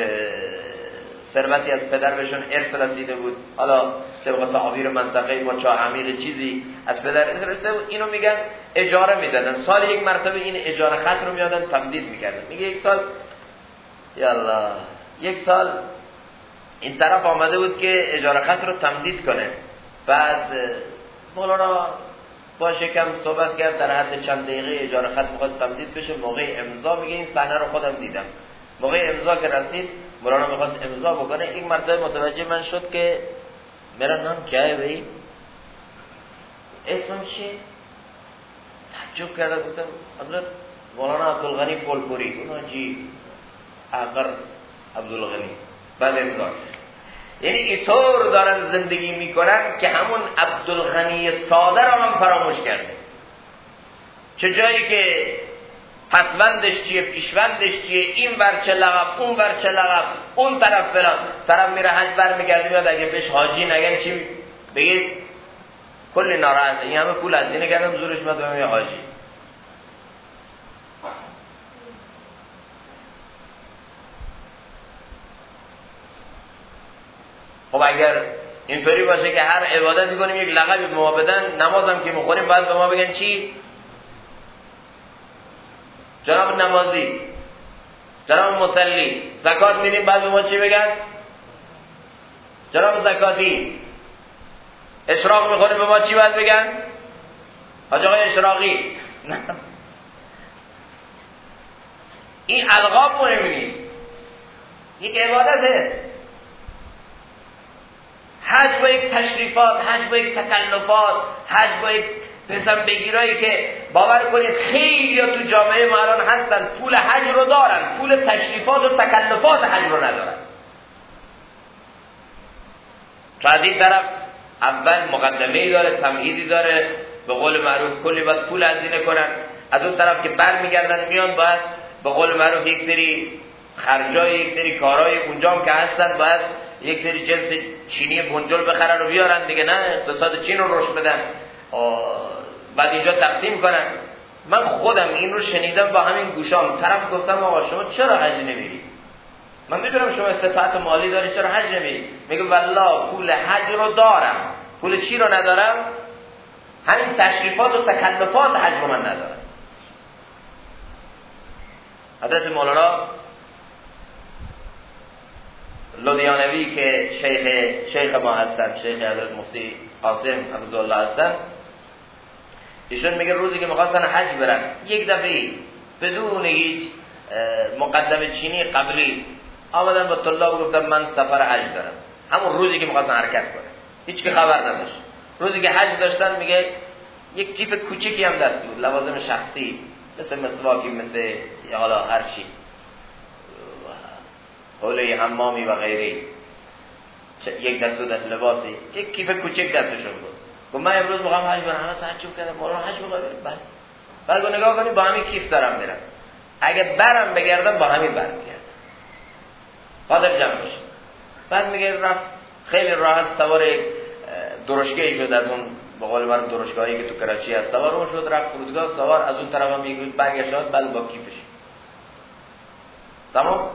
ثروتی از پدر بهشون ارث رسیده بود، حالا طبق تعابیر منطقه با چاه عمیق چیزی از پدر ارث رسیده بود. اینو میگن اجاره میدادن، سال 1 مرتبه این اجاره خط رو میادن تمدید میکردن. میگه 1 سال، یا الله، 1 سال این طرف آمده بود که اجاره خط رو تمدید کنه. بعد مولانا با شکم صحبت کرد، در حد چند دقیقه اجاره خط میخواد تمدید بشه. موقع امضا میگه این صحنه رو خودم دیدم. موقع امضا که رسید، مولانا میخواست امضا بکنه، این مرتبه متوجه من شد که میرا نام کیا ہے بھائی؟ اسم چیه؟ تعجب کرده. گفتم حضرت مولانا عبدالغنی پولپوری. گفتم جی احقر عبدالغنی. بعد امضا. یعنی اینطور دارن زندگی میکنن که همون عبدالغنی ساده را هم فراموش کرده. چه جایی که پسوندش چیه، پیشوندش چیه، این ور چه لقب، اون ور چه لقب، اون طرف فلان. طرف میره حج برمیگرده میاد اگه بهش حاجی نگن چی بگید؟ کلی ناراحته. این همه پول هزینه کردم زورش میاد به من حاجی. خب اگر اینطوری باشه که هر عبادت میکنیم یک لقبی به ما بدن، نمازم که میخوریم باید به ما بگن چی؟ جناب نمازی، جناب مصلی. زکات میدیم بعد به ما چی بگن؟ جناب زکاتی. اشراق میخوریم به ما چی باید بگن؟ حاج آقای اشراقی. این القاب مهم نیست، یک عبادته. حج با یک تشریفات، حج با یک تکلفات، حج با یک پسن بگیرایی که باور کنید خیلی ها تو جامعه ما الان هستن پول حج رو دارن، پول تشریفات و تکلفات حج رو ندارن. تو از این طرف اول مقدمه‌ای داره، تمهیدی داره، به قول معروف کلی باید پول هزینه کنن. از اون طرف که برمیگردن میان باید به قول معروف یک سری خرجای، یک سری کارهای اونجا هم که هستن باید یک سری جنس چینی بنجل بخرن و بیارن دیگه، نه اقتصاد چین رو رشد بدن، بعد اینجا تقسیم کنن. من خودم این رو شنیدم با همین گوشام. طرف گفتم آقا شما چرا حج نمیری؟ من میدونم شما استطاعت مالی داری، چرا حج نمیری؟ میگه والله پول حج رو دارم، پول چی رو ندارم؟ همین تشریفات و تکلفات حج رو من ندارم. حضرت مولانا لودیانوی که شیخ ما هستن، شیخ حضرت مفتی قاسم حفظه الله هستن، ایشون میگه روزی که میخواستن حج برن یک دفعه بدون هیچ مقدمه چینی قبلی آمدن با طلاب و گفتن من سفر حج دارم. همون روزی که میخواستن حرکت کنن هیچ که خبر نداشت. روزی که حج داشتن میگه یک کیف کوچیکی هم دست بود، لوازم شخصی مثل مسواکی، مثل حالا هر چی، حوله حمامی و غیره، یک دست و دست لباسی، یک کیف کوچک دستشون بود. گفت من امروز میخوام حج برم. همه تعجب کردن مولانا حج میخوای بری؟ بعد گفت نگاه کنید با همین کیف دارم میرم، اگه برم بگردم با همین برمیگردم، خاطر جمع بشه. بعد میگه رفت خیلی راحت سوار درشگاهی شد، از اون به قول من درشگاهی که تو کراچی هست سوار اون شد، رفت فرودگاه سوار، از اون طرف هم یک برگشت بعد با کیفش. تمام.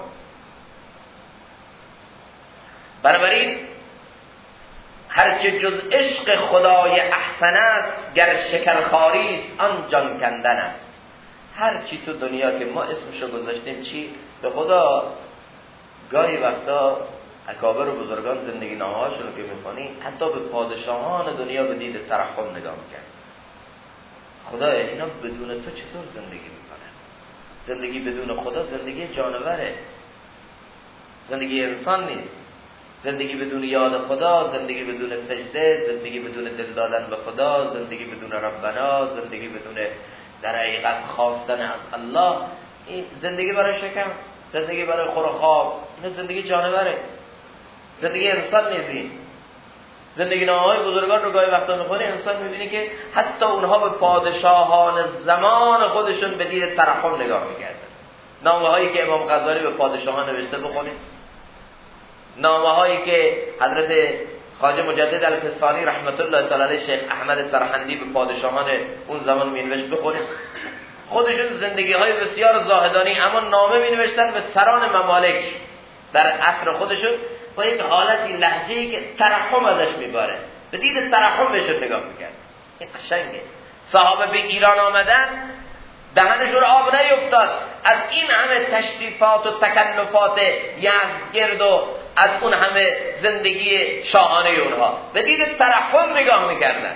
بنابراین هرچه جز عشق خدای احسن است، گر شکرخواری است آن جان کندن است. هر چی تو دنیا که ما اسمشو گذاشتیم چی، به خدا گاهی وقتا اکابر و بزرگان زندگی نامه‌هاشون که می‌خونی حتی به پادشاهان دنیا به دید ترحم نگاه می‌کرد. خدایا اینا بدون تو چطور زندگی می‌کنن؟ زندگی بدون خدا زندگی جانوره، زندگی انسان نیست. زندگی بدون یاد خدا، زندگی بدون سجده، زندگی بدون دل دادن به خدا، زندگی بدون ربنا، زندگی بدون در حقیقت خواستن از الله، این زندگی برای شکم، زندگی برای خور و خواب، این زندگی جانوره، زندگی انسان نیست. زندگی نامه‌های بزرگان رو گاهی وقتا می‌خونی انسان می‌بینی که حتی اونها به پادشاهان زمان خودشون به دید ترحم نگاه می‌کردن. نامه‌هایی که امام غزالی به پادشاهان نوشته بخونید، نامه‌هایی که حضرت خواجه مجدد الفسانی رحمت الله تعالی علیه شیخ احمد سرهندی به پادشاهان اون زمان می‌نوشت بخونید. خودشون زندگی‌های بسیار زاهدانی اما نامه می‌نوشتن به سران ممالک در عصر خودشون با یک حالتی لهجه‌ای که ترحم ازش می‌باره، به دید ترحم بهشون نگاه می‌کرد. این قشنگه. صحابه به ایران آمدن دهنشون آب نیفتاد از این همه تشریفات و تکلفات یزدگرد و از اون همه زندگی شاهانه اونها، به دید ترحم نگاه میکردن.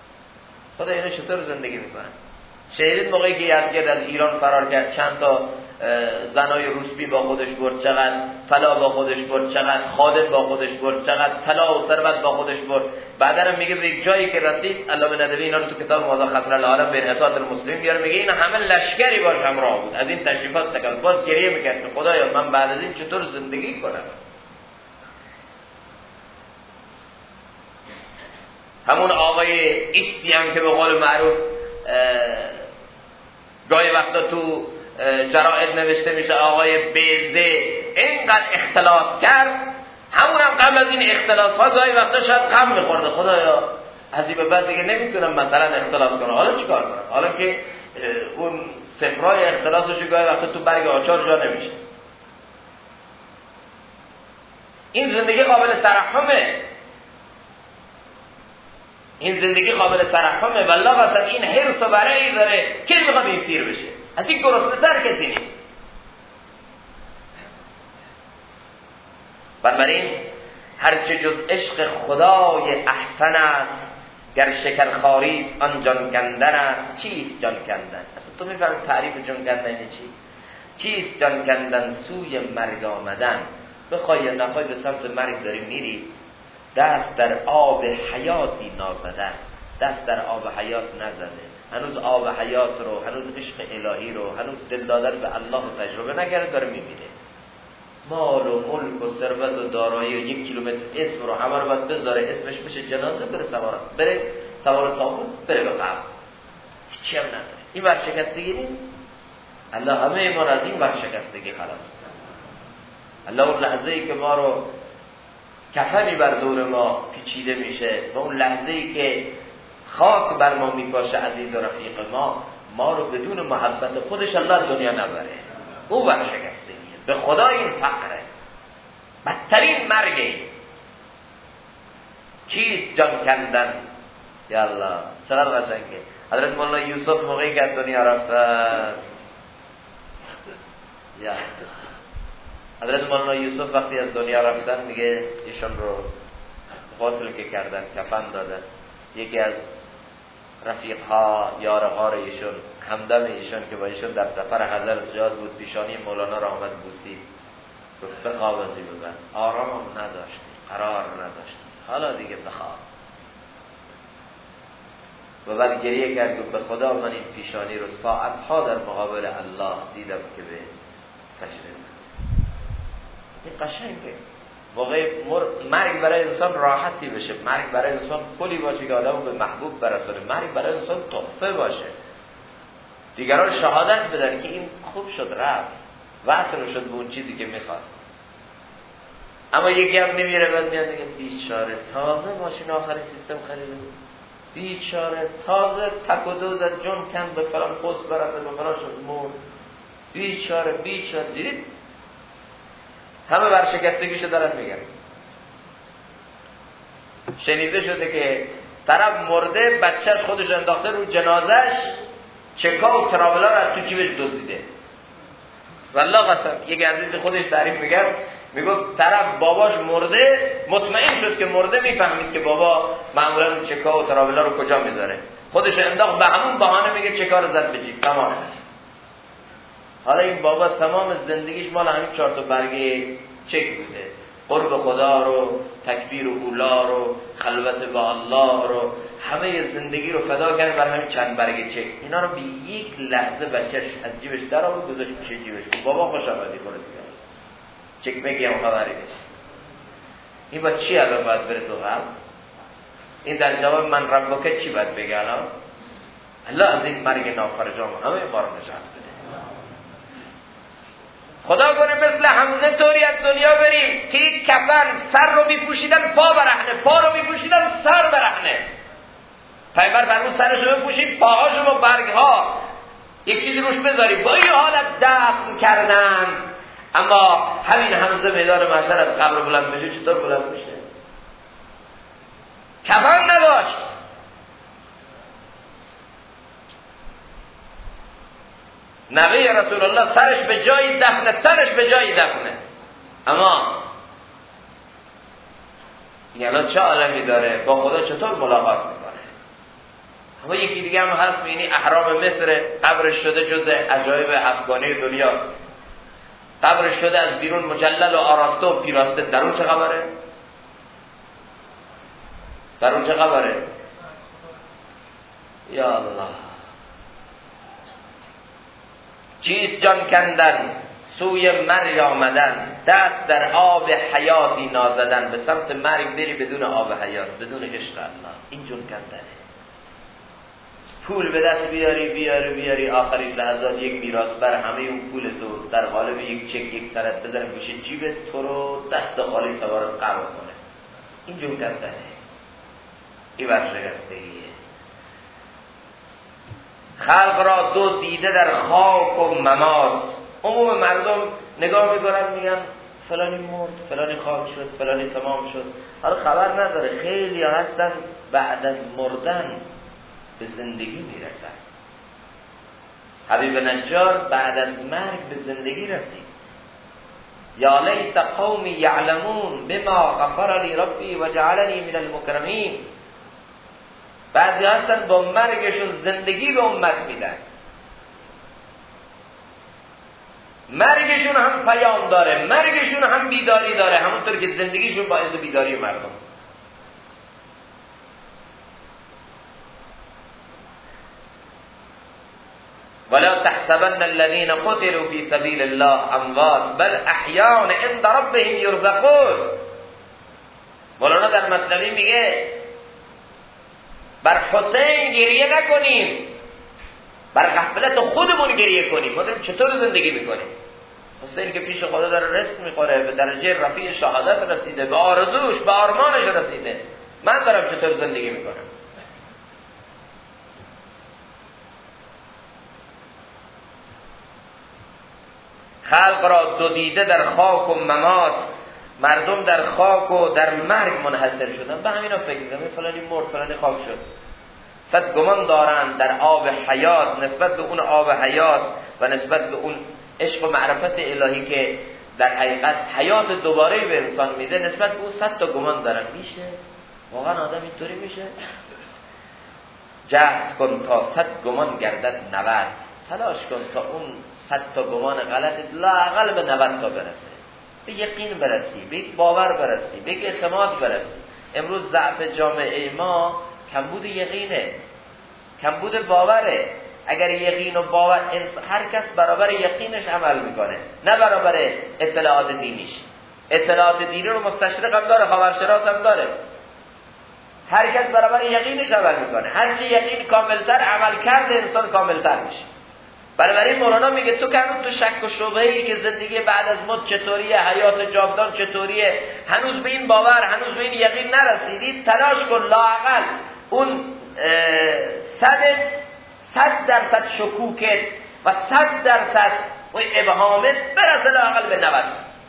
خدا اینا چطور زندگی میکنن؟ شنیدید موقعی که یزدگرد از ایران فرار کرد چند تا زنای روسبی با خودش برد چقدر، طلا با خودش برد چقدر، خادم با خودش برد چقدر، طلا و ثروت با خودش برد. بعدا میگه به یک جایی که رسید، علامه ندوی اینا رو تو کتاب ماذا خطر العالم به انحطاط المسلمین میاره، میگه این همه لشکری باش همراه بود، از این تشریفات تکن. باز گریه میکرد که خدایا من بعد از این چطور زندگی کنم. همون آقای ایکسی هم که به قول معروف گاهی وقتا تو جرائد نوشته میشه آقای بیزه اینقدر اختلاس کرد، همون هم قبل از این اختلاس ها گاهی وقتا شاید غم میخورده، خدایا از این به بعد دیگه نمیتونم مثلا اختلاس کنم، حالا چیکار کنم؟ حالا که اون صفرای اختلاسش گاهی وقتا تو برگ آچار جا نمیشه. این زندگی قابل ترحمه، این زندگی قابل ترحمه. والله مثلا این حرص و برای داره کی میخواد این سیر بشه؟ از این گرسنه تر کسی نیست. بنابراین هرچه جز عشق خدای احسن است، گر شکرخواری آن جان کندن است. چیست جان کندن؟ اصلا تو میفهمی تعریف جان کندن چی؟ چیست جان کندن؟ سوی مرگ آمدن. بخوای یا نخوای به سمت مرگ داری میری، دست در آب حیاتی نازدن. دست در آب حیات نزده، هنوز آب حیات رو، هنوز عشق الهی رو، هنوز دل دادن به الله رو تجربه نکرده، داره میمیره. مال و ملک و ثروت و دارایی و 1 کیلومتر اسم رو همه رو باید بذاره اسمش بشه جنازه، بره سوار تابوت، بره به قبر، هیچی هم نداره. این ورشکستگی نیست؟ الله همه ما را از این ورشکستگی خلاص کنه. الله اون لحظه‌ای که ما رو کفنی بر دور ما پیچیده میشه و اون لحظه‌ای که خاک بر ما میپاشه عزیز و رفیق ما رو بدون محبت خودش الله دنیا نبره. او ورشکستگیه. به خدا این فقره، بدترین مرگه. چیست جان کندن؟ یا الله چقدر قشنگه. حضرت مولانا یوسف موقعی که دنیا رفتن، یا حضرت مولانا یوسف وقتی از دنیا رفتن میگه ایشون رو غسل که کردن، کفن دادن. یکی از رفیقها یارغار ایشون، همدم ایشون که با ایشون در سفر حضر زیاد بود، پیشانی مولانا را آمد بوسید، گفت بخواب ازی ببن. آرامم نداشتی، قرار نداشتی، حالا دیگه بخواب. و بعد گریه کرد، گفت به خدا من این پیشانی رو ساعتها در مقابل الله دیدم که به سجده بود. این قشنگه. واقعا مرگ برای انسان راحتی بشه، مرگ برای انسان پلی باشه که آدمو به محبوب برسونه، مرگ برای انسان تحفه باشه، دیگران شهادت بدن که این خوب شد، رفت، وصل شد به اون چیزی که میخواست. اما یکی هم نمیره، بعد میاد میگه بیچاره تازه ماشین آخری سیستم خریده بود، بیچاره تازه تک و دو زد جون کند به فلان پست برسه، به فلان شد مرد، بیچاره. دیدید همه ورشکستگیشو دارن میگن. شنیده شده که طرف مرده، بچهش خودش انداخته رو جنازش، چکا و تراولا رو از تو جیبش دزدیده. والله قسم یک عزیز خودش تعریف میگه، میگفت طرف باباش مرده، مطمئن شد که مرده، میفهمید که بابا معمولا چکا و تراولا رو کجا میذاره، خودش انداخت، به همون بهانه میگه چکا رو زد به جیب، تمام. حالا این بابا تمام زندگیش مال همین 4 تا برگه چک بوده، قرب خدا رو، تکبیر و اولا رو، خلوت با الله رو، همه زندگی رو فدا کرد بر همین چند برگه چک. اینا رو به یک لحظه بچهش از جیبش در آورد، گذاشت پیش جیبش، بابا خوش آمدی کنه دیگه، چک بگیم خبری نیست. این با چی الان باید بره تو غم؟ این در جواب من ربک چی باید بگه الان؟ الله از این مرگ نافرجام همه ما رو نجات بده. خدا کنه مثل حمزه طوری از دنیا بریم که یک کفن سر رو میپوشیدن پا برهنه، پا رو میپوشیدن سر برهنه. پیغمبر فرمود سرشو بپوشید، پاهاشو با برگها یک چیزی روش بذارید. با این حالت دفن کردن. اما همین حمزه میدان محشر از قبر بلند بشه، چطور بلند میشه؟ کفن نداشت. نبی رسول الله سرش به جای دفنه، تنش به جای دفنه. اما این الان چه عالمی داره؟ با خدا چطور ملاقات میکنه؟ اما یکی دیگه هم هست، یعنی اهرام مصر قبرش شده جز عجایب افغانی دنیا. قبرش شده از بیرون مجلل و آراسته و پیراسته، درون چه خبره؟ درون چه خبره؟ یا الله. چیست جان کندن سوی مرگ آمدن، دست در آب حیاتی نازدن. به سمت مرگ بری بدون آب حیات، بدون عشق الله، این جان کندنه. پول به دست بیاری آخرین لحظات یک میراث بر همه اون پول تو در قالب یک چک یک سند بزنه میشه جیبت، تو رو دست خالی سوار قبر کنه. این جون کردنه، این ورشگستگیه. خلق را دو دیده در خاک و ممات. عموم مردم نگاه میکنن میگن فلانی مرد، فلانی خاک شد، فلانی تمام شد. حالا خبر نداره خیلی هستن بعد از مردن به زندگی میرسن. حبیب نجار بعد از مرگ به زندگی رسید. یا لیت قومی یعلمون بما غفر لی ربی و جعلنی من المکرمین. بعضی هستن با مرگشون زندگی به امت میدن. مرگشون هم پیام داره، مرگشون هم بیداری داره، همونطور که زندگیشون باعث بیداری مردم. ولا تحسبن الذين قتلوا في سبيل الله اموات بل احياء عند ربهم يرزقون. مولانا در مثنوی میگه بر حسین گریه نکنیم، بر غفلت خودمون گریه کنیم. ما داریم چطور زندگی میکنیم؟ حسین که پیش خدا داره رزق میخوره، به درجه رفیع شهادت رسیده، به آرزوش به آرمانش رسیده. من دارم چطور زندگی میکنم؟ خلق را دو دیده در خاک و ممات. مردم در خاک و در مرگ منحصر شدن، به همینا فکر می‌کنن فلانی مرد، فلانی خاک شد. صد گمان دارند در آب حیات، نسبت به اون آب حیات و نسبت به اون عشق و معرفت الهی که در حقیقت حیات دوباره به انسان میده، نسبت به اون صد تا گمان دارن. میشه؟ واقعا آدم اینطوری میشه؟ جهد کن تا صد گمان گردد 90. تلاش کن تا اون 100 تا گمان غلطت لااقل به 90 تا برسه، به یقین برسی، به یک باور برسی، به یک اعتماد برسی. امروز ضعف جامعه ما کمبود یقینه، کمبود باوره. اگر یقین و باور، هر کس برابر یقینش عمل میکنه، نه برابر اطلاعات دینیش. اطلاعات دینی رو مستشرق هم داره، خبرشناس هم داره. هر کس برابر یقینش عمل میکنه. هرچی یقین کاملتر، عمل کرده انسان کاملتر میشه. بنابراین مولانا میگه تو که تو شک و شبهه‌ای که زندگی بعد از موت چطوریه، حیات جاودان چطوریه، هنوز به این باور، هنوز به این یقین نرسیدی، تلاش کن لااقل اون 100% شکوکت و 100% اون ابهامت برسه لااقل به 90.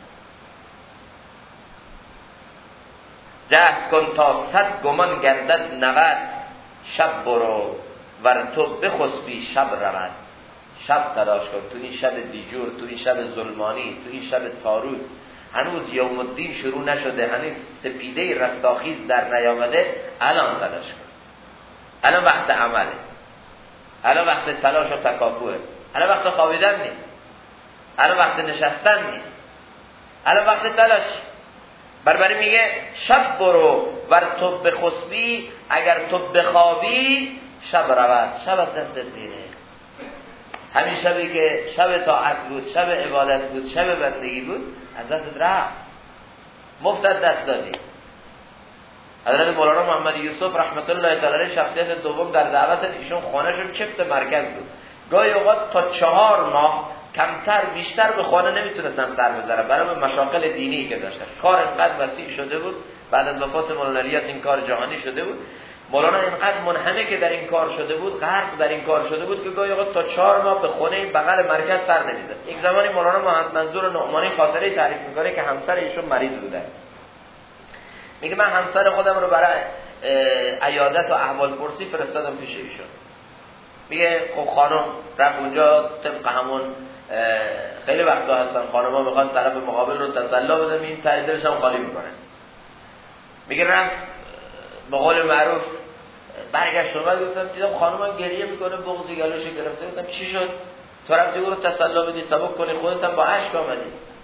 جهد کن تا 100 گمان گردد 90. شب برو ور تو بخسبی شب رود. شب تلاش کن، تو این شب دیجور، تو این شب ظلمانی، تو این شب تاروک، هنوز یوم الدین شروع نشده، هنوز سپیده رستاخیز در نیامده، الان تلاش کن. الان وقت عمله، الان وقت تلاش و تکاپوه، الان وقت خوابیدن نیست، الان وقت نشستن نیست، الان وقت تلاش. بربری میگه شب برو ور تو بخسبی، اگر تو بخوابی شب رود. شب از دستت میره. همین شبی که شب طاعت بود، شب عبادت بود، شب بندگی بود، از دستت رفت، مفتت دست دادی. حضرت مولانا محمد یوسف رحمت الله تعالی علیه، شخصیت دوم در دعوت ایشون، خانهشون چفت مرکز بود. گاهی اوقات تا 4 ماه کمتر بیشتر به خانه نمیتونستن سر بذارن، برای مشاغل دینی که داشتن. کار اینقدر وسیع شده بود، بعد از وفات مولانا الیاس این کار جهانی شده بود. مولانا اینقدر منهمک در این کار شده بود، غرق در این کار شده بود که گاهی اوقات تا 4 ماه به خونه بغل مرکز سر نمیزد. یک زمانی مولانا محمد منظور نعمانی خاطره تعریف میکنه که همسر ایشون مریض بوده. میگه من همسر خودم رو برای عیادت و احوال پرسی فرستادم پیش ایشون. میگه خب خانم رفت اونجا، طبق همون خیلی وقتا هستن خانم‌ها میخوان طرف مقابل رو تسلی بدن، این تعریفش هم خالی میکنه. میگه رفت به قول معروف برگشت اومد، گفتم دیدم خانمم گریه میکنه، بغضی گلوش گرفته. گفتم چی شد؟ تو رفتی او رو تسلی بدی، سبک کنی، خودت هم با اشک آمدی.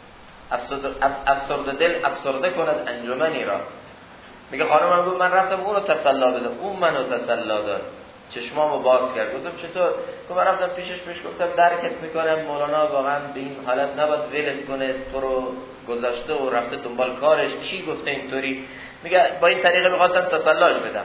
افسرده دل افسرده کند انجمنی را. میگه خانمم گفت من رفتم اونو تسلا بدم، اون منو تسلا داد، چشمامو باز کرد. گفتم چطور؟ گفت من رفتم پیشش گفتم درکت میکنم، مولانا واقعا به این حالت نباید ولت کنه، تو رو گذاشته و رفته دنبال کارش، چی گفته اینطوری؟ میگه با این طریقه میخواستم تسلاش بدم.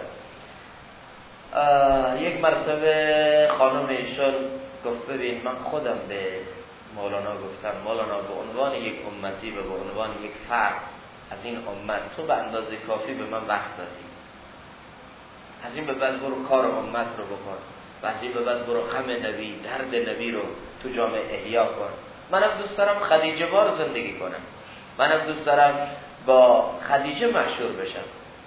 یک مرتبه خانم ایشون گفت ببین من خودم به مولانا گفتم مولانا به عنوان یک امتی و به عنوان یک فرد از این امت تو به اندازه کافی به من وقت دادی، از این به بعد برو کار امت رو بکن و از این به بعد برو غم نبی، درد نبی رو تو جامعه احیا کن. منم دوست دارم خدیجه وار زندگی کنم، منم دوست دارم با خدیجه مشهور بشم،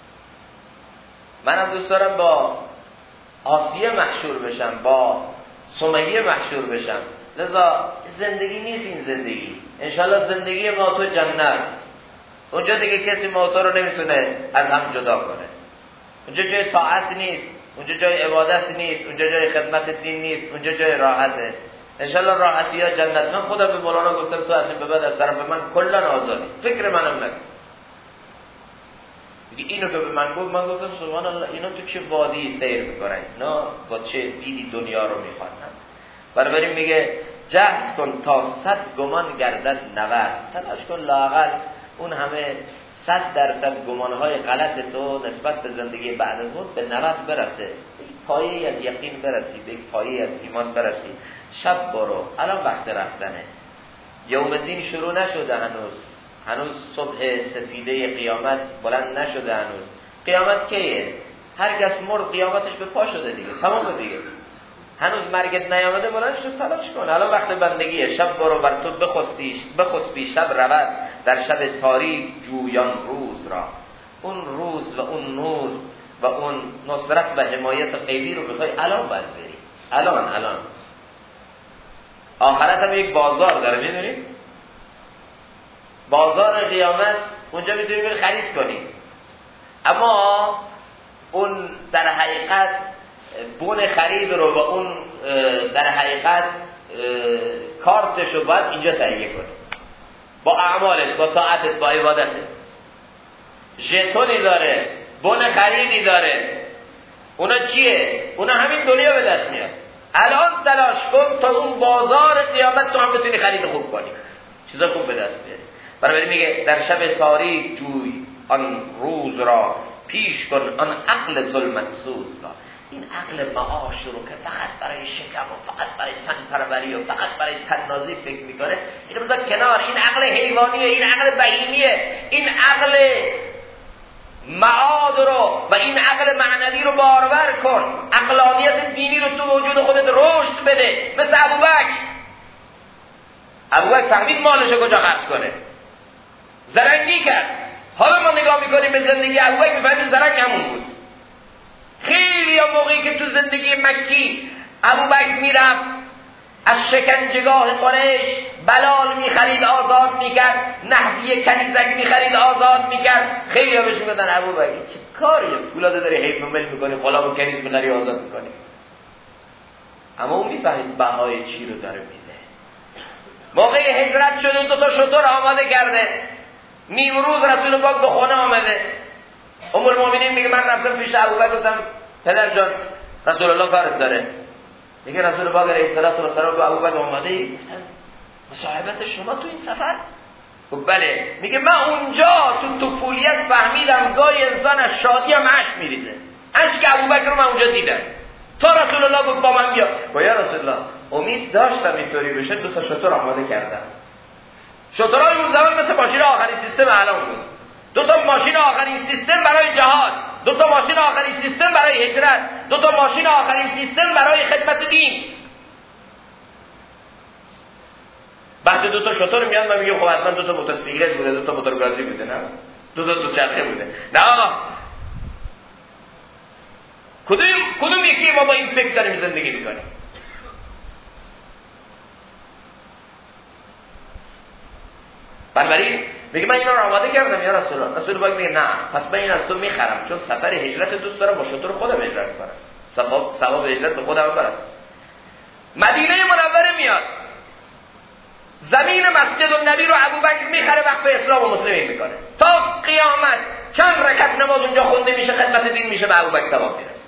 منم دوست دارم با آسیه مشهور بشم، با سمیه مشهور بشم. لذا زندگی نیست این زندگی، انشالله زندگی ما تو جنت، اونجا دیگه کسی موتا رو نمیتونه از هم جدا کنه، اونجا جای طاعت نیست، اونجا جای عبادت نیست، اونجا جای خدمت دین نیست، اونجا جای راحته. انشالله راحتی ها جنت. من خودم به مولانا گفتم تو از این به بعد از طرف من کلا آزادی، فکر منم نکن. میگه اینو که به من گفت، من گفتم سبحان الله، اینا تو چه وادی سیر میکنن، اینا با چه دیدی دنیا رو میخوانن. بنابراین میگه جهد کن تا 100 گمان گردد 90، تلاش کن لااقل اون همه 100% گمانهای غلط تو نسبت به زندگی بعد از موت به 90 برسه، به یک پایه‌ای از یقین برسی، به یک پایه‌ای از ایمان برسی. شب برو، الان وقت رفتنه، یوم الدین شروع نشده هنوز صبح سفیده قیامت بلند نشده هنوز. قیامت کیه؟ هر کس مرد قیامتش به پا شده دیگه، تمام دیگه. هنوز مرگت نیامده، بلند شو تلاش کن، الان وقت بندگیه. شب برو بر تو بخسبی شب رود، در شب تاریک جویان روز را. اون روز و اون نور و اون نصرت و حمایت غیبی رو بخوای الان باید بری، الان. آخرت هم یک بازار داره، میدونی؟ بازار قیامت، اونجا میتونی بری خرید کنی، اما اون در حقیقت بون خرید رو و اون در حقیقت کارتش رو باید اینجا تهیه کنی، با اعمالت، با طاعتت، با عبادتت. ژتونی داره، بون خریدی داره، اونا چیه؟ اونا همین دنیا به دست میاد. الان تلاش کن تا اون بازار قیامت تو هم بتونی خرید خوب کنی، چیزا خوب به دست بیاری. برای میگه در شب تاریک جوی آن روز را، پیش کن آن عقل ظلمت سوز را. این عقل معاش رو که فقط برای شکم و فقط برای تن پروری و فقط برای تنازی فکر میکنه، اینو بذار کنار. این عقل حیوانیه، این عقل بهیمیه. این عقل معاد رو و این عقل معنوی رو بارور کن، عقلانیت دینی رو تو وجود خودت رشد بده. مثل ابوبکر فهمید مالش کجا خرج کنه، زرنگی کرد. حالا ما نگاه میکنیم به زندگی ابوبکر میفهمیم زرنگ همون بود. خیلی یا موقعی که تو زندگی مکی ابوبکر میرفت از شکنجهگاه قریش بلال میخرید آزاد میکرد، نهدی کنیزک میخرید آزاد میکرد، خیلی ها بهش میگفتن ابوبکر چه کاریه، پولاده داری حیف و مل میکنی، غلام و کنیز میخری آزاد میکنی. اما اون میفهمید بهای چی رو داره میده. موقع هجرت شده 2 شتر آماده کرده، نیم روز رسول پاک به خونه آمده. ام المؤمنین میگه من رفتم پیش ابوبکر گفتم پدر جان رسول الله کارت داره. میگه رسول پاک علیه الصلاه و السلام به ابوبکر اومده ای؟ گفتن مصاحبت شما تو این سفر؟ گفت بله. میگه من اونجا تو طفولیت فهمیدم گاهی انسان از شادی هم اشک میریزه. اشک ابوبکر رو من اونجا دیدم. تا رسول الله گفت با من بیا. با یا رسول الله امید داشتم اینطوری بشه، 2 شتر آماده کردم. شترهای اون زمان مثل ماشین آخرین سیستم الان بود. 2 ماشین آخرین سیستم برای جهاد، 2 ماشین آخرین سیستم برای هجرت، 2 ماشین آخرین سیستم برای خدمت دین. بعد 2 شتر میاد و میگه خب حتما 2 موتورسیکلت بوده، 2 موتورگازی بوده، نه 2 چرخه بوده. نه آقا، کدوم یکی ما با این فکر داریم زندگی میکنیم؟ بنابراین میگه من اینا رو آماده کردم یا رسول الله. رسول الله میگه نه، پس من این از تو میخرم، چون سفر هجرت دوست دارم، با شتر خودم هجرت کنم، ثواب هجرت به خودم برسه. مدینه منوره میاد، زمین مسجد النبی رو ابوبکر میخره وقف اسلام و مسلمین میکنه. تا قیامت چند رکعت نماز اونجا خونده میشه، خدمت دین میشه، به ابوبکر ثواب میرسه.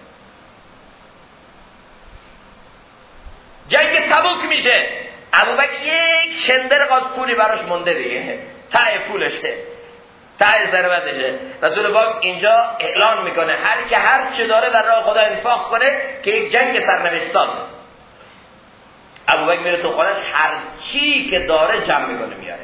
جنگ تبوک میشه، ابوبکر یک شندرقات پولی براش مونده دیگه، ته پولشه، ته ثروتشه. رسول پاک اینجا اعلان میکنه هر که هر چه داره در راه خدا انفاق کنه که یک جنگ سرنوشت سازه. ابوبکر میره تو خونش، هر چی که داره جمع میکنه میاره،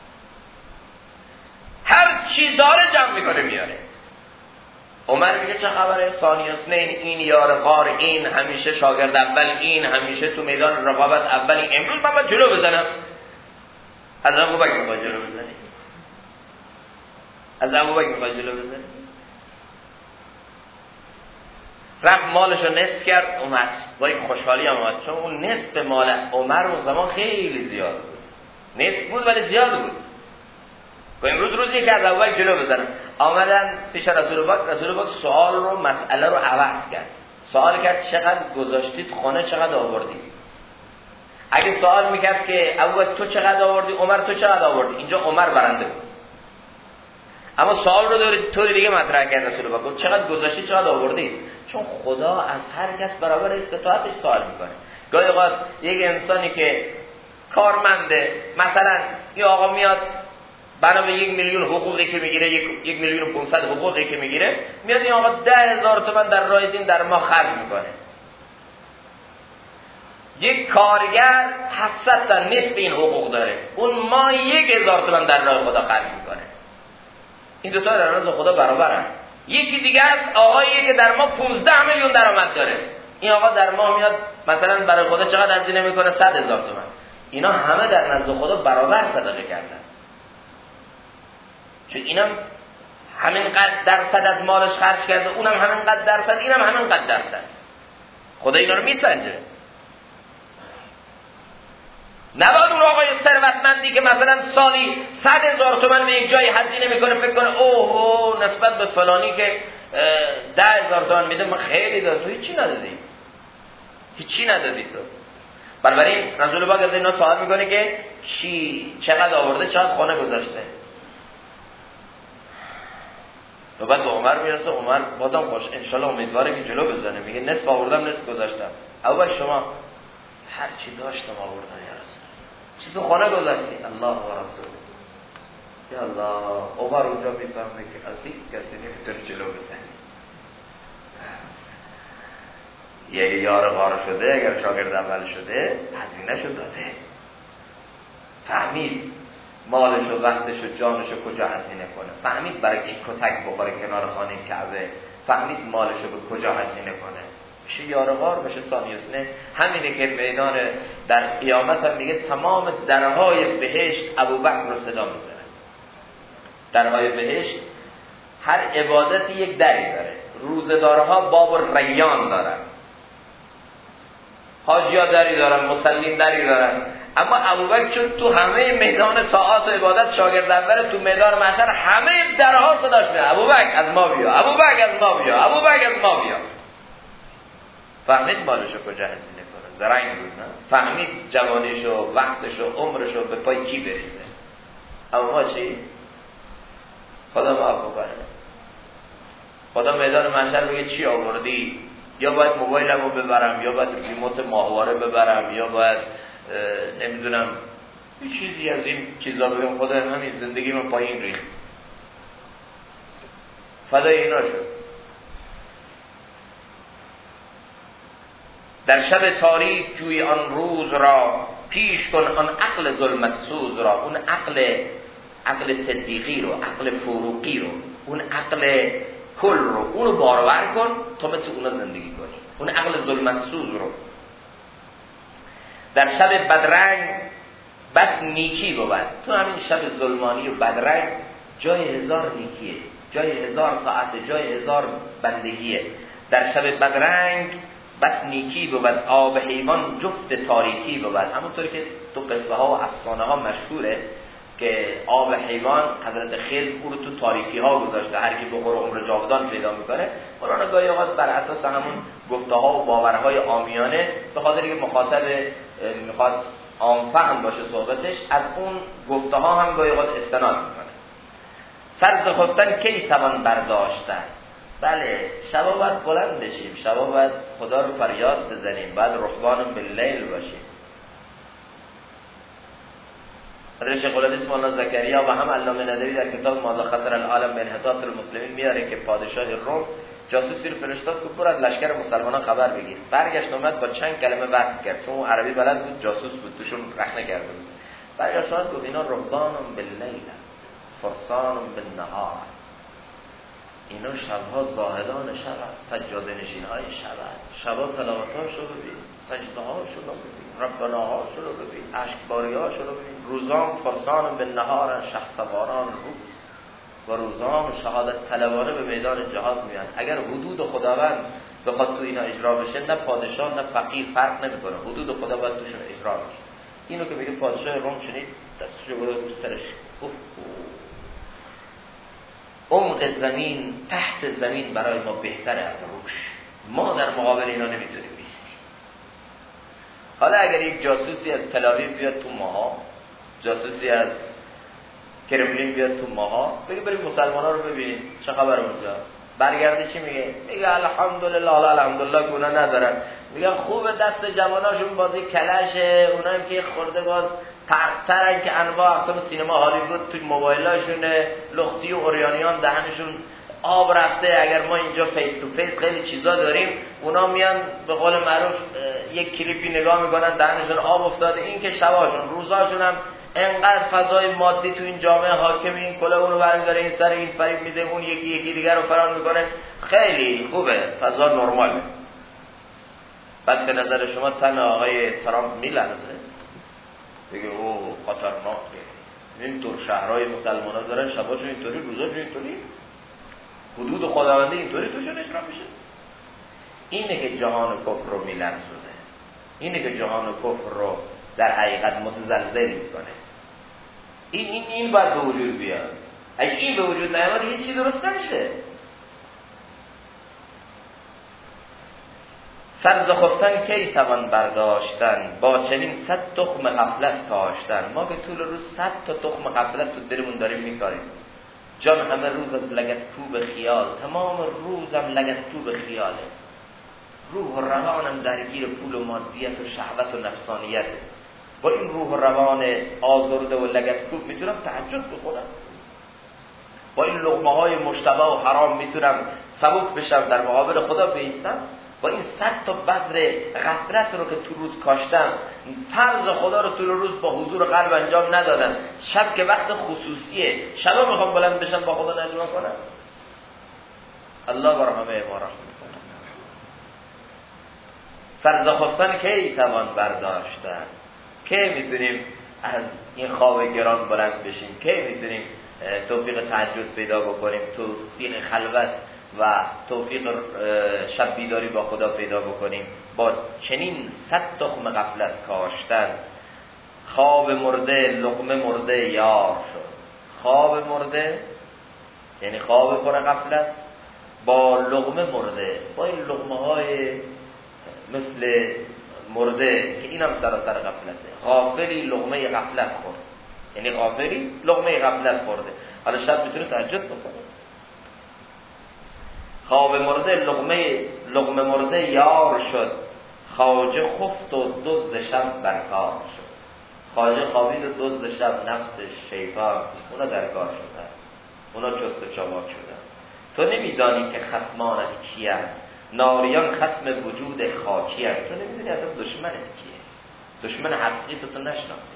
هر چی داره جمع میکنه میاره. عمر میگه چه خبره؟ ثانی اثنین، این یار غار، این همیشه شاگرد اول، این همیشه تو میدان رقابت اول، امروز من باید جلو بزنم. از ابوبکر میخواد جلو بزنی؟ از ابوبکر میخواد جلو بزنی؟ رفت مالشو نصف کرد، اومد با یک خوشحالی هم اومد، چون اون نصف مال عمر اون زمان خیلی زیاد بود، نصف بود ولی زیاد بود. و امروز روزی که از ابوبکر جلو بزنن، آمدن پیش رسول پاک سوال رو، مسئله رو عوض کرد. سوال کرد چقدر گذاشتید خونه، چقدر آوردید؟ اگه سوال میکرد که ابوبکر تو چقدر آوردی، عمر تو چقدر آوردی، اینجا عمر برنده بود. اما سوال رو طوری دیگه مطرح کرد رسول پاک، چقدر گذاشتید، چقدر آوردید؟ چون خدا از هر کس برابر استطاعتش سوال میکنه. گاهی اوقات یک انسانی که کارمنده، مثلا این آقا میاد بنا به 1 میلیون حقوقی که میگیره، 1,500,000 حقوقی که میگیره، میاد این آقا 10,000 تومان در راه دین در ماه خرج میکنه. یک کارگر 700 تا نصف این حقوق داره، اون ماه 1,000 تومان در راه خدا خرج میکنه. این دو تا در راه خدا برابرن. یکی دیگه است آقایی که در ماه 15 میلیون درآمد داره، این آقا در ماه میاد مثلا برای خدا چقدر هزینه میکنه؟ 100,000 تومان. اینا همه در نزد خدا برابر صدقه کردن، چون اینم همینقدر درصد از مالش خرج کرده، اونم همینقدر درصد، اینم همینقدر درصد. خدا اینا رو میسنجه. نباید اون آقای ثروتمندی که مثلا سالی 100,000 تومان به یک جای هزینه میکنه فکر کنه اوه نسبت به فلانی که 10,000 تومان میده من خیلی دادم. تو هیچی ندادی، هیچی ندادی تو. بنابراین رسول پاک از اینا سوال میکنه که چقدر آورده، چقدر خونه گذاشته. و بعد به عمر میرسه، عمر بازم خوش انشالله امیدواره که جلو بزنه، میگه نصف آوردم نصف گذاشتم. ابوبکر شما هر چی داشتم آوردم یا رسول، چی تو خانه گذاشتی؟ الله و رسول. یا الله. عمر اونجا میفهمه که از این کسی نمیتونه جلو بزنه. یک یار غار شده، اگر شاگرد اول شده هزینه شو داده، فهمید مالش و وقتش و جانش و کجا هزینه کنه، فهمید برای کی کتک بخوره کنار خانه کعبه، فهمید مالش رو به کجا هزینه کنه. بشه یار غار، بشه ثانی اثنین. همینه که میدان در قیامت هم میگه تمام درهای بهشت ابوبکر رو صدا میزنه. درهای بهشت هر عبادتی یک دری داره. روزدارها باب و ریان دارن، حاجی‌ها دری دارن، مسلمین دری دارن. اما ابوبکر چون تو همه میدان طاعات و عبادت شاگرد اول، تو میدان محشر همه درها صداش میاد ابوبکر از ما بیا، ابوبکر از ما بیا، ابوبکر از ما بیا. فهمید مالشو کجا هزینه کنه، زرنگ بود نه؟ فهمید جوانیشو، وقتشو، عمرشو به پای کی بریزه. اما ما چی؟ خدا معاف کنه. خدا میدان محشر بگه چی آوردی؟ یا باید موبایلمو ببرم، یا باید ریموت ماهواره ببرم، یا باید نمیدونم یه چیزی از این چیزا بگم. خدا همین زندگی من پایین ریخت، فدای اینا شد. در شب تاریک جوی آن روز را، پیش کن آن عقل ظلمت سوز را. اون عقل صدیقی رو، عقل فروغی رو، اون عقل کل رو، اونو بارور کن تا مثل اونا زندگی کنی. اون عقل ظلمت سوز رو. در شب بدرنگ بس نیکی بود. تو همین شب ظلمانی و بدرنگ جای 1000 نیکیه، جای 1000 طاعت، جای 1000 بندگیه. در شب بدرنگ بس نیکی بود، آب حیوان جفت تاریکی بود. همونطور که تو قصه ها و افسانه ها مشهوره که آب حیوان حضرت خضر او رو تو تاریکی ها گذاشته، هر کی بخوره عمر جاودان پیدا میکنه. مولانا گاهی اوقات بر اساس همون گفته ها و باورهای عامیانه، به خاطر که مخاطب میخواد عام‌فهم باشه صحبتش، از اون گفته ها هم گاهی اوقات استناد میکنه. سر ز خفتن کی توان برداشتن؟ بله، شبا باید بلند بشیم، شبا باید خدا رو فریاد بزنیم، باید رهبان باللیل باشیم. حضرت شیخ الحدیث مولانا زکریا و هم علامه ندوی در کتاب ماذا خطر العالم بانحطاط المسلمین میاره که پادشاه روم جاسوسی رو فرستاد که برو از لشکر مسلمانان خبر بگیر. برگشت اومد با چند کلمه وصف کرد، چون عربی بلد بود، جاسوس بود، توشون رخنه کرده بود. برگشت اومد گفت اینا رهبان باللیل فرسان بالنهار، اینا شبها زاهدان شب، سجاده نشین های شبا تلاوت‌هاش رو ببین، سجده‌هاش رو ببین، ربناهاش رو ببین، اشکباری‌هاش رو ببین. روزان فرسان بالنهار، شخصواران روز و روزان شهادت طلبانه به میدان جهاد میان. اگر حدود خداوند بخواد تو اینا اجرا بشه، نه پادشاه نه فقیر فرق نمیکنه، حدود خدا باید توشون اجرا بشه. اینو که بگه پادشاه روم شنید دستشو گذاشت رو سرش، عمق زمین تحت زمین برای ما بهتره از روش، ما در مقابل اینا نمیتونیم بیستیم. حالا اگر یک جاسوسی از تل‌آویو بیاد تو ماها، جاسوسی از کرملین بیاد تو ماها، بگه بریم مسلمان‌ها رو ببینیم چه خبر اونجا، برگرده چی میگه؟ میگه الحمدلله. حالا الحمدلله که اونا ندارن، میگه خوبه دست جواناشون بازی کلشه، اونا هم که خورده باز پرترن که انواع اقسام سینما هالیوود توی موبایلاشونه، لختی و اوریانیان دهنشون آب رفته. اگر ما اینجا فیس تو فیس خیلی چیزا داریم، اونا میان به قول معروف یک کلیپی نگاه میکنن دهنشون آب افتاده. این که شباشون روزاشون هم انقدر فضای مادی تو این جامعه حاکم، این کلا اونو برمی‌داره، این سر این فریب میده، اون یکی دیگر رو فرار میکنه. خیلی خوبه، فضا نرماله. بعد به نظر شما تن آقای ترامپ میلرزه؟ بگه او خطرناکه، اینطور شهرهای مسلمان ها دارن شباشون اینطوری روزاشون اینطوری، حدود خداوندی اینطوری توشون اجرا میشه. اینه که جهان کفر رو میلرزونه، اینه که جهان کفر رو در حقیقت متزلزل میکنه. این باید به وجود بیاد. اگه این به وجود نیاد هیچ چیز درست نمیشه. سر ز خفتن کی توان برداشتن، با چنین 100 تخم غفلت کاشتن. ما که طول روز 100 تا تخم غفلت تو دلمون داریم میکاریم. جان همه روز از لگدکوب خیال، تمام روزم لگدکوب خیاله. روح و روانم درگیر پول و مادیت و شهوت و نفسانیت. با این روح و روان آزرده و لگدکوب میتونم تهجد بخونم، با این لقمه های مشتبه و حرام میتونم سبک بشم در مقابل خدا بایستم. با این 100 تا بذر غفلت رو که تو روز کاشتم، فرض خدا رو طول روز با حضور قلب انجام ندادم، شب که وقت خصوصیه، شبا میخوام بلند بشم با خدا نجوا کنم. الله برحمه ما رحمت کنه. سر ز خفتن کی توان برداشتن، کی میتونیم از این خواب گران بلند بشیم، کی میتونیم توفیق تهجد پیدا بکنیم، توفیق خلوت و توفیق شب بیداری با خدا پیدا بکنیم. با چنین 100 تخم غفلت کاشتن. خواب مرده لقمه مرده یار شد. خواب مرده یعنی خواب پر غفلت با لقمه مرده، با این لقمه های مثل مرده که اینم سراسر غفلته. غافلی لقمه غفلت خورد، یعنی غافلی لقمه غفلت خورده. حالا شب میتونه تهجد بکنه. خواب مرده لقمه مرده یار شد، خواجه خفت و دزد شب برکار شد. خواجه خوابید و دزد شب نفس شیطان اونا در کار شدن، اونا چست و چابک شدن. تو نمیدانی که خصمانت کیه، ناریان خصم وجود خاکیه. تو نمیدونی اصلا دشمنت کیه، دشمن حقیقی تو نشناختی.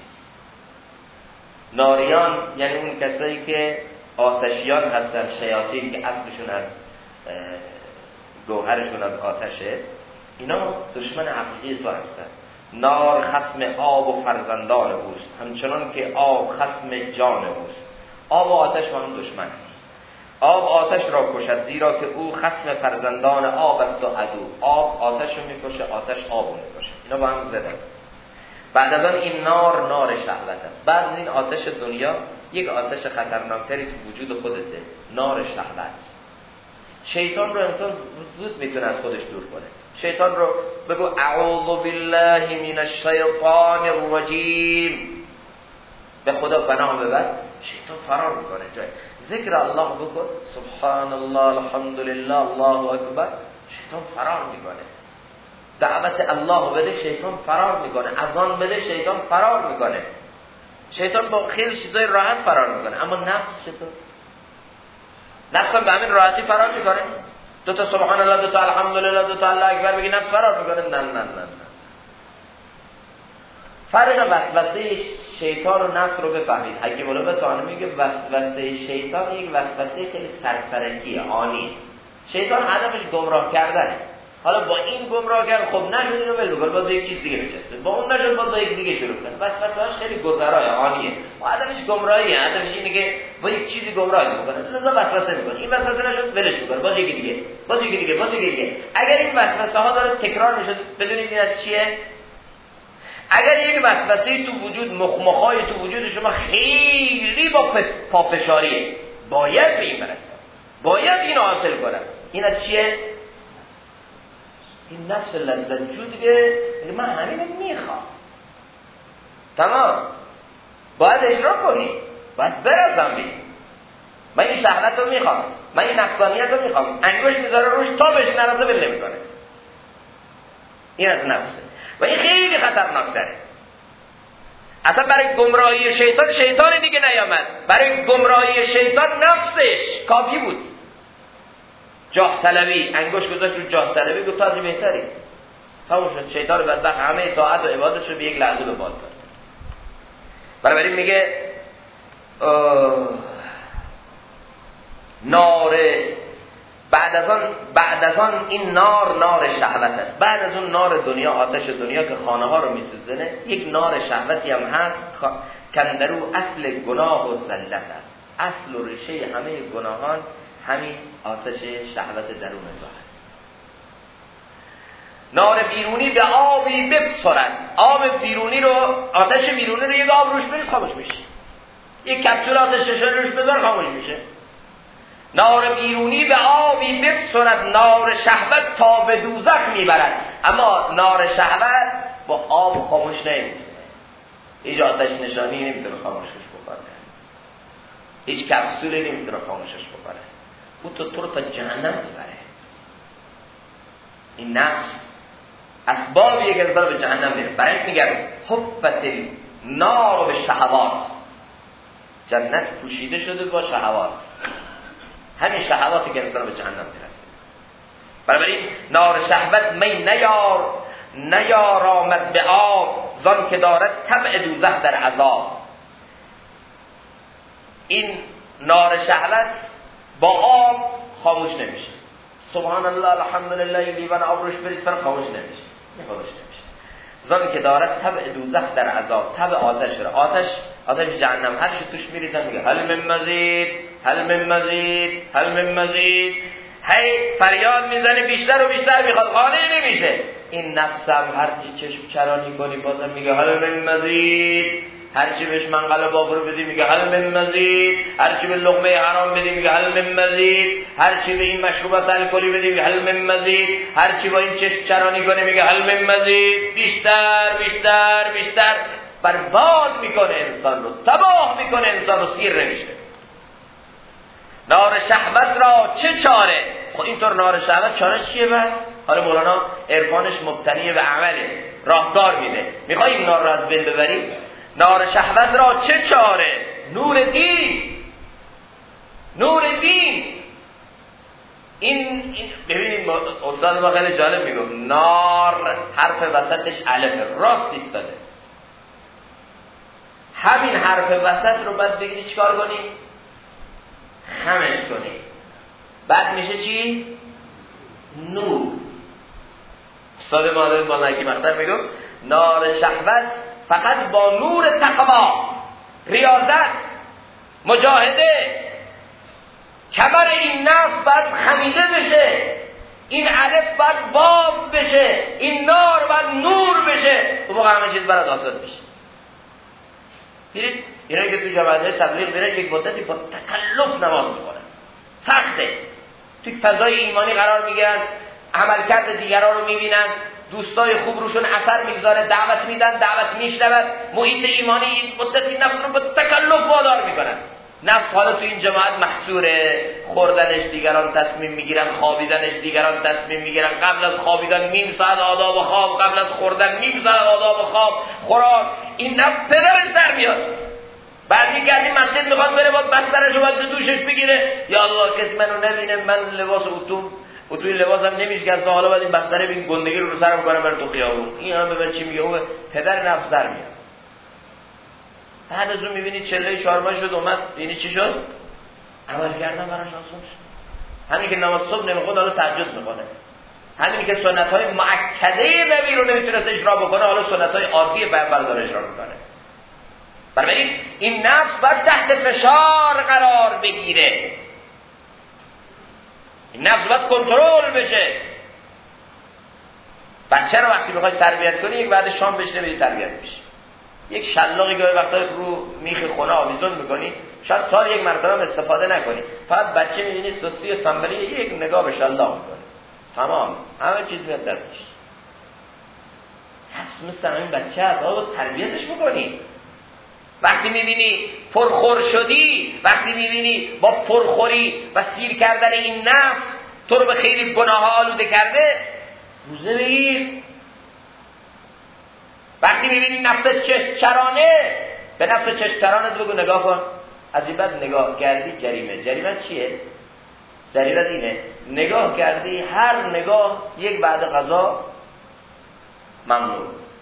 ناریان یعنی اون کسایی که آتشیان هستن، شیاطین که اصلشون از گوهرشون از آتشه، اینا دشمن حقیقی تو هستن. نار خصم آب و فرزندان اوست، همچنان که آب خصم جان اوست. آب و آتش با هم دشمن. آب آتش را کشد، زیرا که او خصم فرزندان آب است و عدو. آب آتش رو میکشه، آتش آب رو میکشه، اینا با هم زدن. بعد از آن این نار شهوت است. بعد از این آتش دنیا یک آتش خطرناکتری تو وجود خودته، نار شهوت. شیطان رو انسان زود میتونه از خودش دور کنه. شیطان رو بگو اعوذ بالله من الشیطان الرجیم، به خدا پناه ببر، شیطان فرار میکنه. جای ذکر الله بکن، سبحان الله الحمدلله الله اکبر، شیطان فرار میکنه. دعوت الله بده، شیطان فرار میکنه. اذان بده، شیطان فرار میکنه. شیطان با خیلی چیزای راحت فرار میکنه. اما نفس چطور؟ نفس هم به همین راحتی فرار میکنه. دو تا سبحان الله، دو تا الحمدلله، دو تا الله اکبر بگی نفس فرار میکنه؟ نه نه نه. فرق وسوسه شیطان و نفس رو بفهمید. حکیم العلوم میگه وسوسه شیطان یک وسوسه خیلی سرسرکیه، آنیه. شیطان هدفش گمراه کردنه. حالا با این گمراه کرد، خب نشد اینو ول بکنه، باز یک چیز دیگه بچسبه. با اون نشد، باز با یک دیگه شروع کنه. وسوسه‌اش خیلی گذرای، آنیه. و هدفش گمراهیه. هدفش اینه که با یک چیزی گمراه میکنه. لذا وسوسه میکنه. این وسوسه نشد، ولش میکنه، باز یک دیگه، باز یک دیگه، باز یک دیگه. اگر این وسوسه ها داره تکرار میشه، بدونید این از چیه؟ اگر یک وسوسه تو وجود، مخمخای تو وجود شما خیلی با پافشاریه، باید به این برسم، باید اینو حاصل کنم. این از چیه؟ این نفس لذت جو دیگه، من همینو میخوام. تمام، باید اجرا کنی، باید برسم بی. من این شهوت رو میخوام، من این نفسانیت رو میخوام. انگوش میذاره روش تا بهش نرسه بل نمیکنه. این از نفسه و این خیلی خطرناکتره. اصلا برای گمراهی شیطان، شیطان دیگه نیامد. برای گمراهی شیطان نفسش کافی بود. جاه طلبی، انگوش گذاشت رو جاه طلبی، گفت تازه بهتری. تموم شد. شیطان بدبخت همه اطاعت و عبادتش رو به یک لحظه به باد داد. بنابراین میگه نار بعد از آن این نار شهوت است. بعد از اون نار دنیا، آتش دنیا که خانه ها رو میسوزونه، یک نار شهوتی هم هست که اندرو اصل گناه و ذلت است. اصل و ریشه همه گناهان همین آتش شهوت درون ذات است. نار بیرونی به آبی بفسرد. آب بیرونی رو، آتش بیرونی رو یک آب روش بریز خاموش میشه. یک کپسول آتش روش بذار خاموش میشه. نار بیرونی به آبی بفسرد، نار شهوت تا به دوزخ میبرد. اما نار شهوت با آب خاموش نمیشه. هیچ آتش نشانی نمیتونه خاموشش بکنه، هیچ کپسولی نمیتونه خاموشش بکنه. او تو رو تا جهنم میبره. این نفس اسبابیه که انسان به جهنم میره. برای میگن حفت النار به شهوات. جنت پوشیده شده با شهوات، همین شهواتی که انسان به جهنم میرسه. بنابراین نار شهوت می نیار آمد به آب، زان که دارد طبع دوزخ در عذاب. این نار شهوت با آب خاموش نمیشه. سبحان الله الحمدلله این لیوان آب روش بریز فر خاموش نمیشه. زان که دارد طبع دوزخ در عذاب. طبع آتش را، آتش جهنم، هر چی توش میریزن میگه هل من مزید، هل من مزید، هل من مزید. هی فریاد میزنه بیشتر و بیشتر میخواد، قانع نمیشه. این نفسم هر چی چشم چرانی کنی بازم میگه هل من مزید. هر چی بهش منقل بابرو بدی میگه هل من مزید. هر چی به لقمه حرام بدی میگه هل من مزید. هر چی به این مشروبات الکلی بدی میگه هل من مزید. هر چی با این چشم چرانی کنه میگه هل من مزید. بیشتر بیشتر بیشتر. برباد میکنه انسان رو، تباه میکنه انسان رو، سیر نمیشه. نار شهوت را چه چاره؟ خب اینطور نار شهوت چارش چیه بس؟ حالا مولانا عرفانش مبتنی به عمله، راهکار میده. میخوای این نار را از بین ببری؟ نار شهوت را چه چاره؟ نور دین. نور دین. این ببینید استاد ما خیلی جالب میگفت نار حرف وسطش الف، راست ایستاده. همین حرف وسط رو بعد بگیری چیکار کنی؟ خمش کنی. بعد میشه چی؟ نور. استاد ما حضرت مولانا حکیم اختر میگفت نار شهوت فقط با نور تقوا، ریاضت، مجاهده، کمر این نفس باید خمیده بشه، این الف باید واو بشه، این نار باید نور بشه، اون موقع همه چیز برات آسان میشه. دیدید اینا که تو جماعت‌های تبلیغ میرن یک مدتی با تکلف نماز میخونن، سخته، تو فضای ایمانی قرار میگیرن، عملکرد دیگران رو میبینن، دوستای خوب روشون اثر میگذاره، دعوت میدن، دعوت میشنود، محیط ایمانی این مدتی نفس رو به تکلف وادار میکنن. نفس حالا تو این جماعت محصوره، خوردنش دیگران تصمیم میگیرن، خوابیدنش دیگران تصمیم میگیرن، قبل از خوابیدن نیم ساعت آداب خواب، قبل از خوردن نیم ساعت آداب خواب، خوراک. این نفس پدرش در میاد. بعدی که از این مسجد میخواد بره باید بسترش رو باید دوشش بگیره، یا الله کسی منو نبینه، من لباس اتوی لباسم نمیشکسته، حالا باید این بستره بگی گندگی رو سرم کنم بره تو خیابون. این هم به من چی میگه؟ او پدر نفس در میاد. بعد از اون میبینید چله شارما شد اومد، اینی چی شد؟ عمل کردن براش آسون شد. همین که نماز صبح نمیخواد حالا تهجد میکنه، همین که سنت‌های مؤکده نبی رو نمیتونست اجرا بکنه حالا سنت‌های عادی پیغمبر داره اجرا میکنه. بنابراین این نفس باید تحت فشار قرار بگیره، این نفس باید کنترل بشه. بچه رو وقتی بخوای تربیت کنی یک بعد شام بهش نمیدی تربیت بشه، یک شلاقی گاهی وقتا رو میخ خونه آویزون میکنی، شاید سال یک مرتبه استفاده نکنی، فقط بچه میبینی سستی و تنبلی، یک نگاه به شلاق میکنه، تمام همه چیز میاد دستش. نفس مثل این بچه هست، آقا تربیتش بکنی. وقتی میبینی پرخور شدی، وقتی میبینی با پرخوری و سیر کردن این نفس تو رو به خیلی گناه آلوده کرده، روزه بگیر. وقتی میبینی نفس چشمچرانه، به نفس چشمچرانه بگو نگاه کن، از این بعد نگاه کردی جریمه. جریمه چیه؟ جریمه اینه نگاه کردی، هر نگاه یک بعد قضا ممنوع.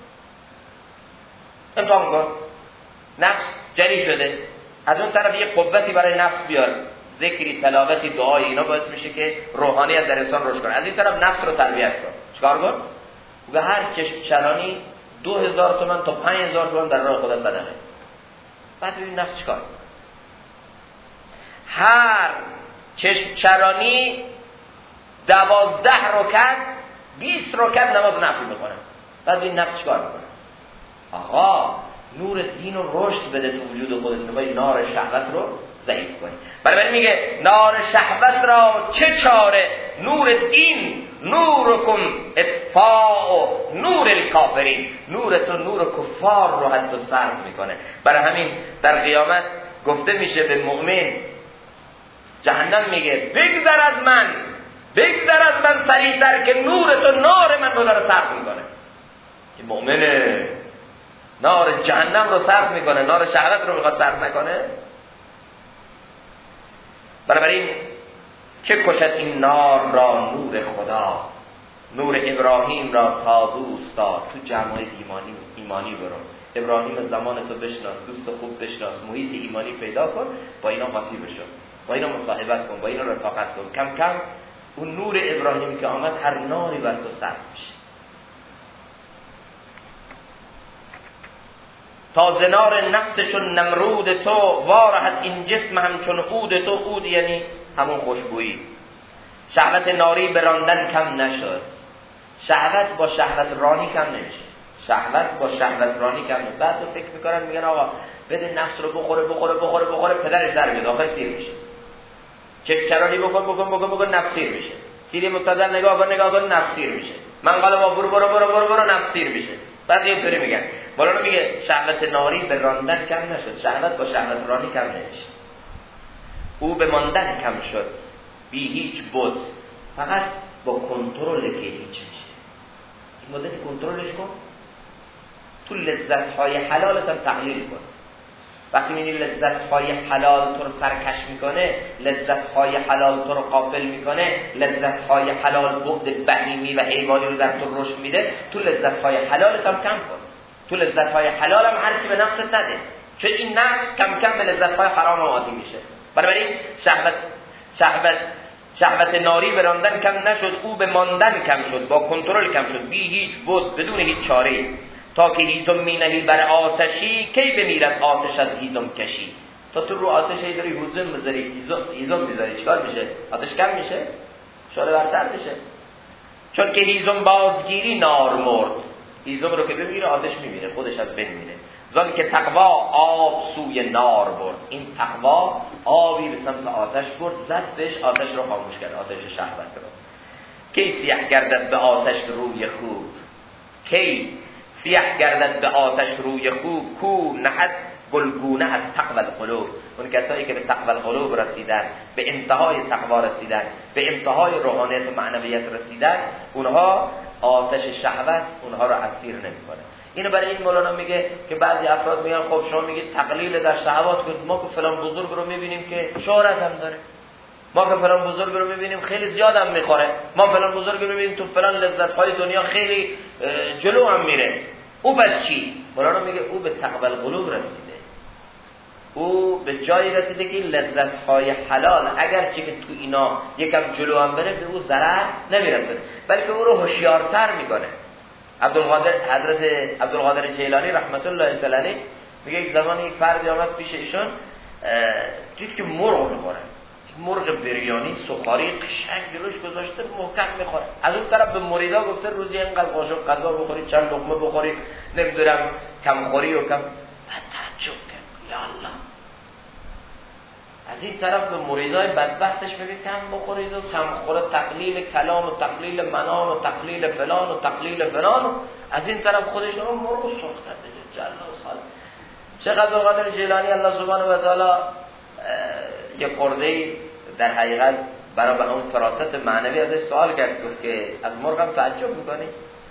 امتحان کن. نفس جری شده، از اون طرف یک قوتی برای نفس بیار، ذکری، تلاوتی، دعای، اینا باعث میشه که روحانیت در انسان رشد کنه. از این طرف نفس رو تربیت کن. چیکار کن؟ و هر چشم چرانی 2000 تومان تا 5000 تومان در راه خدا صدقه. بعد ببین نفس چیکار کنه. هر چشم چرانی 12 رکعت 20 رکعت نماز نفل میکنه. بعد ببین نفس چیکار میکنه. آقا نور دین رو رشد بده تو وجود خودت، میخوای نار شهوت رو ضعیف کنی. بنابراین میگه نار شهوت را چه چاره، نور دین نورکم اطفاء نور الکافرین، نور تو نور کفار رو حتی صرف میکنه. برای همین در قیامت گفته میشه به مؤمن، جهنم میگه بگذر از من سریعتر که نور تو نار من رو داره صرف میکنه. که مؤمنه نار جهنم رو صرف میکنه، نار شهوت رو میخواد صرف نکنه. بنابراین چه کشد این نار را نور خدا، نور ابراهیم را سازوستا. تو جمعای ایمانی برو، ابراهیم زمان تو بشناس، دوست خوب بشناس، محیط ایمانی پیدا کن، با اینا قاطی بشو، با اینا مصاحبت کن، با اینا رفاقت کن. کم کم اون نور ابراهیمی که آمد هر ناری بر تو صرف میشه. تا زنار نفس چون نمرود تو، وارهد این جسم همچون عود تو. عود یعنی همون خوشبویی. شهوت ناری براندن کم نشد، شهوت با شهوت رانی کم نمیشه، شهوت با شهوت رانی کم نمیشه. بعد تو فکر میکنن میگن آقا بده نفس رو بخوره پدرش در میاد، آخر سیر میشه. چکچرانی بکن نفس سیر میشه. سیری متدل نگاه کن نفس سیر میشه. منقل با برو نفس سیر میشه. بعد اینطوری میگن. مولانا میگه شهوت ناری به راندن کم نشد، شهوت با شهوت رانی کم نمیشه. او به ماندن کم شد بی هیچ بود، فقط با کنترل که هیچ میشه. این مدت کنترلش کن، تو لذت‌های حلالت هم تقلیل کن. وقتی می‌بینی لذت‌های حلال تو رو سرکش میکنه، لذت‌های حلال تو رو غافل میکنه، لذت‌های حلال بعد بهیمی و حیوانی رو در تو رشد میده، تو لذت‌های حلالت هم کم کن. تو لذت‌های حلال هم هر کی به نفست نده، چون این نفس کم کم به لذت‌های حرام عادی میشه. بنابراین شهوت ناری براندن کم نشد، او به ماندن کم شد، با کنترل کم شد. بی هیچ بود، بدون هیچ چاره‌ای. تا که هیزم می نهی بر آتشی، کی بمیرد آتش از هیزم کشی. تا تو رو آتش داری هیزم بذاری، هیزم میذاری، چیکار میشه؟ آتش کم میشه؟ شعله برتر میشه. چون که هیزم بازگیری نار مرد، هیزم رو که بمیره آتش میمیره، خودش از بین میره. زان که تقوا آب سوی نار برد، این تقوا آبی به سمت آتش برد، زد بهش، آتش رو خاموش کرد، آتش شهوت رو. کی سیاه گردد به آتش روی خوب، کی سیاه گردد به آتش روی خوب، کو نهد گلگونه از تقوی القلوب. اون کسایی که به تقوی القلوب رسیدن، به انتهای تقوا رسیدن، به انتهای روحانیت و معنویت رسیدن، اونها آتش شهوت اونها رو اسیر نمیکنه. اینو برای این مولانا میگه که بعضی افراد میگن خب شما میگید تقلیل در شهوات کنید، ما که فلان بزرگ رو میبینیم که شهرت هم داره، ما که فلان بزرگ رو میبینیم خیلی زیاد هم میخوره، ما فلان بزرگ رو میبینیم تو فلان لذت‌های دنیا خیلی جلو هم میره، او بس چی؟ مولانا میگه او به تقوی القلوب رسیده، او به جایی رسیده که لذت‌های حلال اگرچه که تو اینا یکم جلو هم بره به او ضرر نمیرسه، بلکه او رو هوشیارتر میکنه. حضرت عبدالقادر جیلانی رحمت الله علیه میگه یک زمان یک فردی آمد پیش ایشون، دید که مرغ میخوره، مرغ بریانی سخاری قشنگ جلوش گذاشته محکم میخوره. از اون طرف به مریدا گفته روزی اینقدر قاشق غذا بخوری، چند لقمه بخوری، نمیدونم کمخوری و کم. بعد تعجب کرد، یا الله. از این طرف به مریدای بدبختش میگه کم بخورید و کم خوره، تقلیل کلام و تقلیل منام و تقلیل فلان و تقلیل فلان، و از این طرف خودش رو مرغ سوخته بده جل و خال. شیخ عبدالقادر جیلانی الله سبحانه و تعالی یه خورده در حقیقت برای اون فراست معنوی ازش سوال کرد، گفت که از مرغ هم تعجب میکنی؟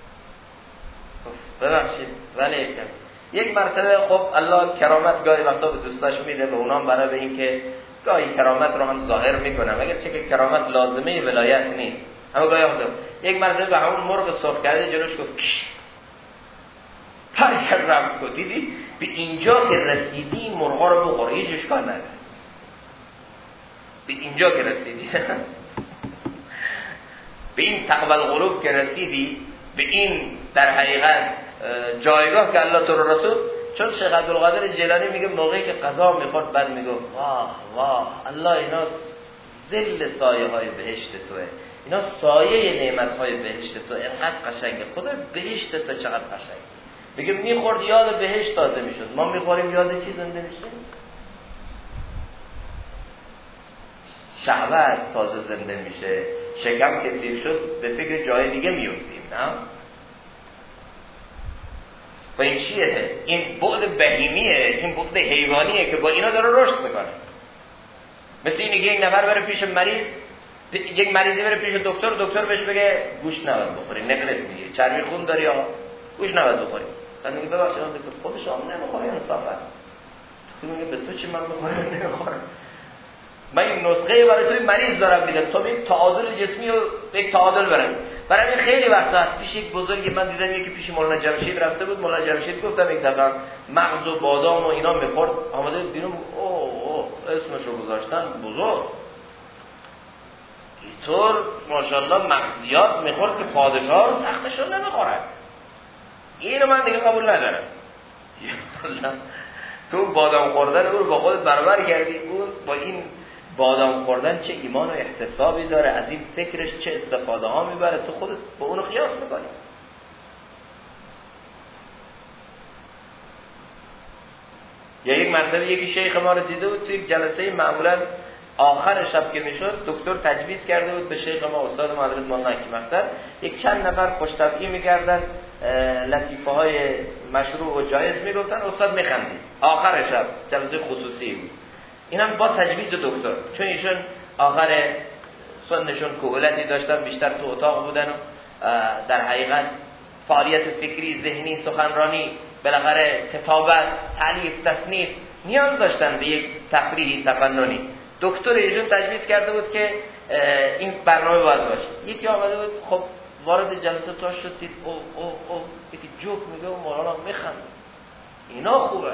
ببخشید ولی یک مرتبه خب الله کرامت گاهی وقتا به دوستاش میده، به اونام برای به این که گاهی کرامت رو هم ظاهر میکنم، اگر چه که کرامت لازمه ولایت نیست، اما گاهی وقتا یک مرتبه به همون مرغ سرخ کرده جلوش گفت کش پرکر رفت گفت دیدی به اینجا که رسیدی مرغا رو بخور، هیچ اشکال نداره، به اینجا که رسیدی به این تقوی القلوب که رسیدی، به این در حقیقت جایگاه که الله تو رو رسول. چون شیخ عبدالقادر جیلانی میگه موقعی که قضا میخورد بعد میگه واه واه الله، اینا ذل سایه های بهشت توه، اینا سایه نعمت های بهشت تو، اینقدر قشنگه، خدا بهشت تو چقدر قشنگه. میگه میخورد یاد بهشت تازه میشد، ما میخوریم یاد چی زنده میشیم؟ شهوت تازه زنده میشه، شکم که سیر شد به فکر جای دیگه میفتیم، نه؟ و این چیه؟ این بعد بهیمیه، این بعد حیوانیه که با اینا داره رشد میکنه. مثل اینه که یک نفر بره پیش مریض، یک مریضی بره پیش دکتر، دکتر بهش بگه گوشت نباید بخوری، نقرس میگه، چربی خون داری آقا، گوشت نباید بخوری. بعد میگه ببخشید دکتر خودش هم نمیخوره، انصافا. تو میگه به تو چی من بخورم نمیخورم؟ من این نسخه برای توی مریض دارم میدم، تو یک تعادل جسمی و یک تعادل برم. برای این خیلی وقتا هست پیش یک بزرگی من دیدم یکی پیش مولانا جمشید رفته بود، مولانا جمشید گفتم یک دفعه مغز و بادام و اینا میخورد، آمده بیرون اوه اسمشو گذاشتن بزرگ، اینطور ماشاءالله مغزیات میخورد که پادشاه رو تختشو نمیخورد. اینو من دیگه قبول ندارم. تو بادام خوردن او رو با خودت برابر کردی، او با این بادام خوردن چه ایمان و احتسابی داره، از این فکرش چه استفاده ها میبره، تو خودت با اونو قیاس میکنی. یا یک مرتبه یکی شیخ ما رو دیده بود تو یک جلسه معمولا آخر شب که میشد، دکتر تجویز کرده بود به شیخ ما استاد ما حضرت مولانا حکیم اختر یک چند نفر خوش طبعی میکردن، لطیفه های مشروع و جایز میگفتن، استاد میخندید. آخر شب جلسه خصوصی بود، اینم با تجویز دکتر، چون ایشون آخر سنشون کهولتی داشتن، بیشتر تو اتاق بودن و در حقیقت فعالیت فکری، ذهنی، سخنرانی، بالاخره کتابت، تالیف، تصنیف نیاز داشتن به یک تفریحی تفننی. دکتر ایشون تجویز کرده بود که این برنامه باید باشه. یکی آمده بود خب وارد جلسه تا شد، دید او یکی جوک میگه و مولانا میخند، اینا خوبه،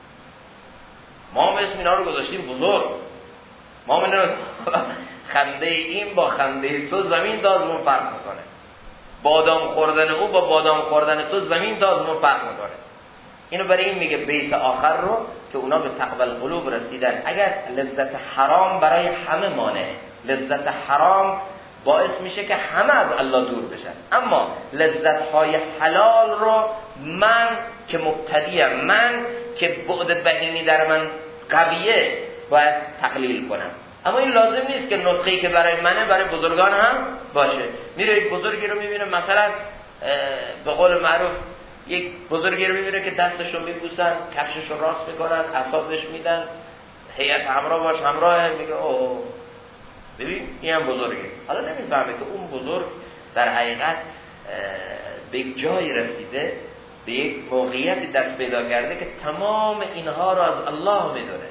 ما هم اسم اینا رو گذاشتیم بزرگ، ما هم خنده این با خنده تو زمین تا آسمون فرق میکنه، بادام خوردن او با بادام خوردن تو زمین تا آسمون فرق میکنه. اینو برای این میگه بیت آخر رو که اونا به تقوی القلوب رسیدن. اگر لذت حرام برای همه مانع، لذت حرام باعث میشه که همه از الله دور بشن، اما لذت‌های حلال رو من که مبتدیم، من که بعد بهیمی در من قویه باید تقلیل کنم. اما این لازم نیست که نسخه‌ای که برای منه برای بزرگان هم باشه. میره یک بزرگی رو میبینه، مثلا به قول معروف یک بزرگی رو میبینه که دستشو میبوسن، کفششو راست میکنن، عصابش میدن، هیئت همراه باش همراه، میگه اوه ببین این هم بزرگه. حالا نمیفهمه که اون بزرگ در حقیقت به یک جایی رسیده، به یک موقعیتی دست پیدا کرده که تمام اینها رو از الله میدونه،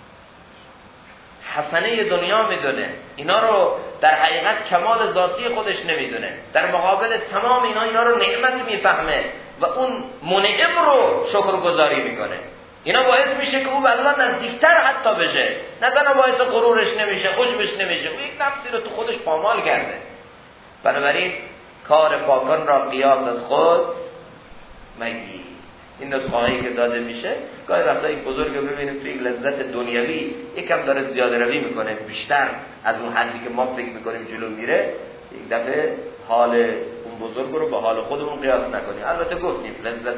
حسنه دنیا میدونه، اینا رو در حقیقت کمال ذاتی خودش نمیدونه، در مقابل تمام اینا رو نعمت میفهمه و اون منعم رو شکرگزاری میکنه. اینا باعث میشه که او به الله نزدیکتر حتی بشه، نه تنها باعث غرورش نمیشه، عجبش نمیشه، او یک نفسی رو تو خودش پامال کرده. بنابراین کار پاکان را قیاس از خود مگی. این نسخه‌هایی که داده میشه گاهی وقتا یک بزرگ رو ببینیم توی یک لذت دنیوی یکم داره زیاده روی میکنه، بیشتر از اون حدی که ما فکر میکنیم جلو میره، یک دفعه حال اون بزرگ رو با حال خودمون قیاس نکنیم. البته گفتیم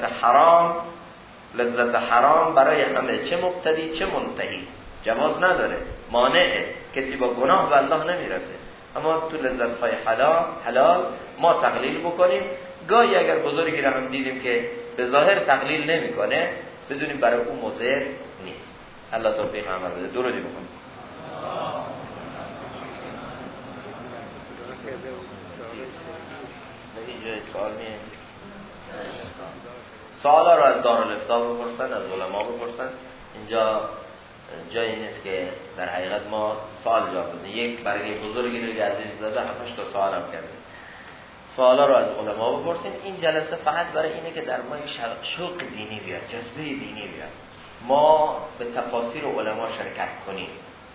لذت حرام برای همه، چه مبتدی چه منتهی، جواز نداره، مانعه، کسی با گناه به الله نمیرسه. اما تو لذت‌های حلال ما تقلیل بکنیم. گاهی اگر بزرگی رو هم دیدیم که به ظاهر تقلیل نمیکنه، بدونیم برای اون مضر نیست. الله توفیق عمل بده. درودی بکنیم. اینجا سوال میه، سوالا رو از دارالفتاح بپرسن، از علما بپرسن. اینجا جایی نیست که در حقیقت ما سوال جواب بدیم. یک برای بزرگی رو که عزیز داده 7-8 تا سوال هم کرده. سوالا رو از علما بپرسیم. این جلسه فقط برای اینه که در ما شوق دینی بیاد، جذبه دینی بیاد، ما به تفاسیر علما شرکت کنیم،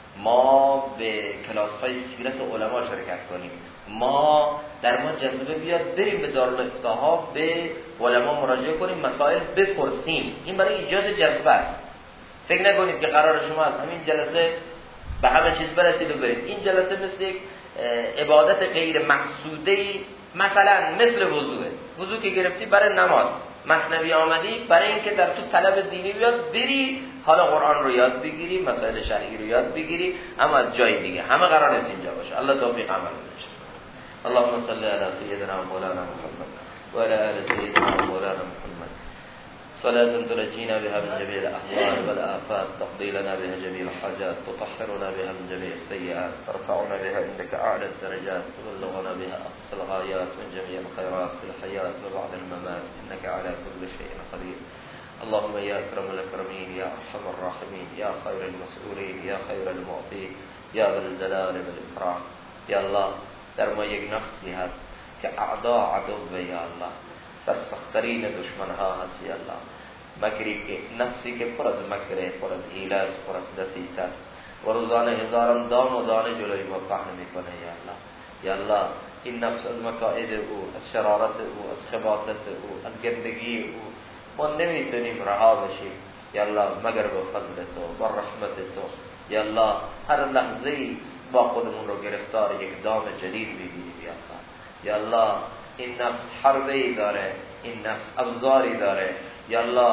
ما به کلاس‌های سیرت علما شرکت کنیم، ما در ما جذبه بیاد بریم به دارالفتاها، به علما مراجعه کنیم، مسائل بپرسیم. این برای ایجاد جذبه است. فکر نکنید که قرار شما از همین جلسه به همه چیز برسید و برید. این جلسه مثل یک عبادت غیر مقصوده‌ای، مثلا مثل وضو که گرفتی برای نماز، مثنوی آمدی برای اینکه در تو طلب دینی بیاد، بری حالا قرآن رو یاد بگیری، مسائل شرعی رو یاد بگیری، اما از جای دیگه. همه قرار نیست اینجا باشه. الله توفیق عمل بده. اللهم صل علی سیدنا مولانا محمد و علی آل سیدنا مولانا محمد صلاة تنجينا بها من جميع الأحوال والآفات، تقضي لنا بها جميع الحاجات، تطهرنا بها من جميع السيئات، ترفعنا بها عندك أعلى الدرجات، تبلغنا بها أقصى الغايات من جميع الخيرات في الحياة وبعد الممات، إنك على كل شيء قدير. اللهم يا أكرم الأكرمين، يا أرحم الراحمين، يا خير المسؤولين، يا خير المعطين، يا ذا الجلال والإكرام. يا الله در ما یک نفسی هست که اعدا عدو، یا الله سرسخترین دشمن ها هست، یا الله مکری که نفسی که پر از مکره، پر از حیله است، پر از دسیسه است و روزانه هزاران دام و دانه جلوی ما پهن میکنه. یا الله، یا الله این نفس از مکائد او، از شرارت او، از خباثت او، از گندگی او ما نمیتونیم رها بشیم یا الله مگر به فضل تو، با رحمت تو. یا الله هر لحظه‌ای با خودمون رو گرفتار یک دام جدید می‌بینیم. یا الله، یا الله این نفس حربه‌ای داره، این نفس ابزاری داره. یا الله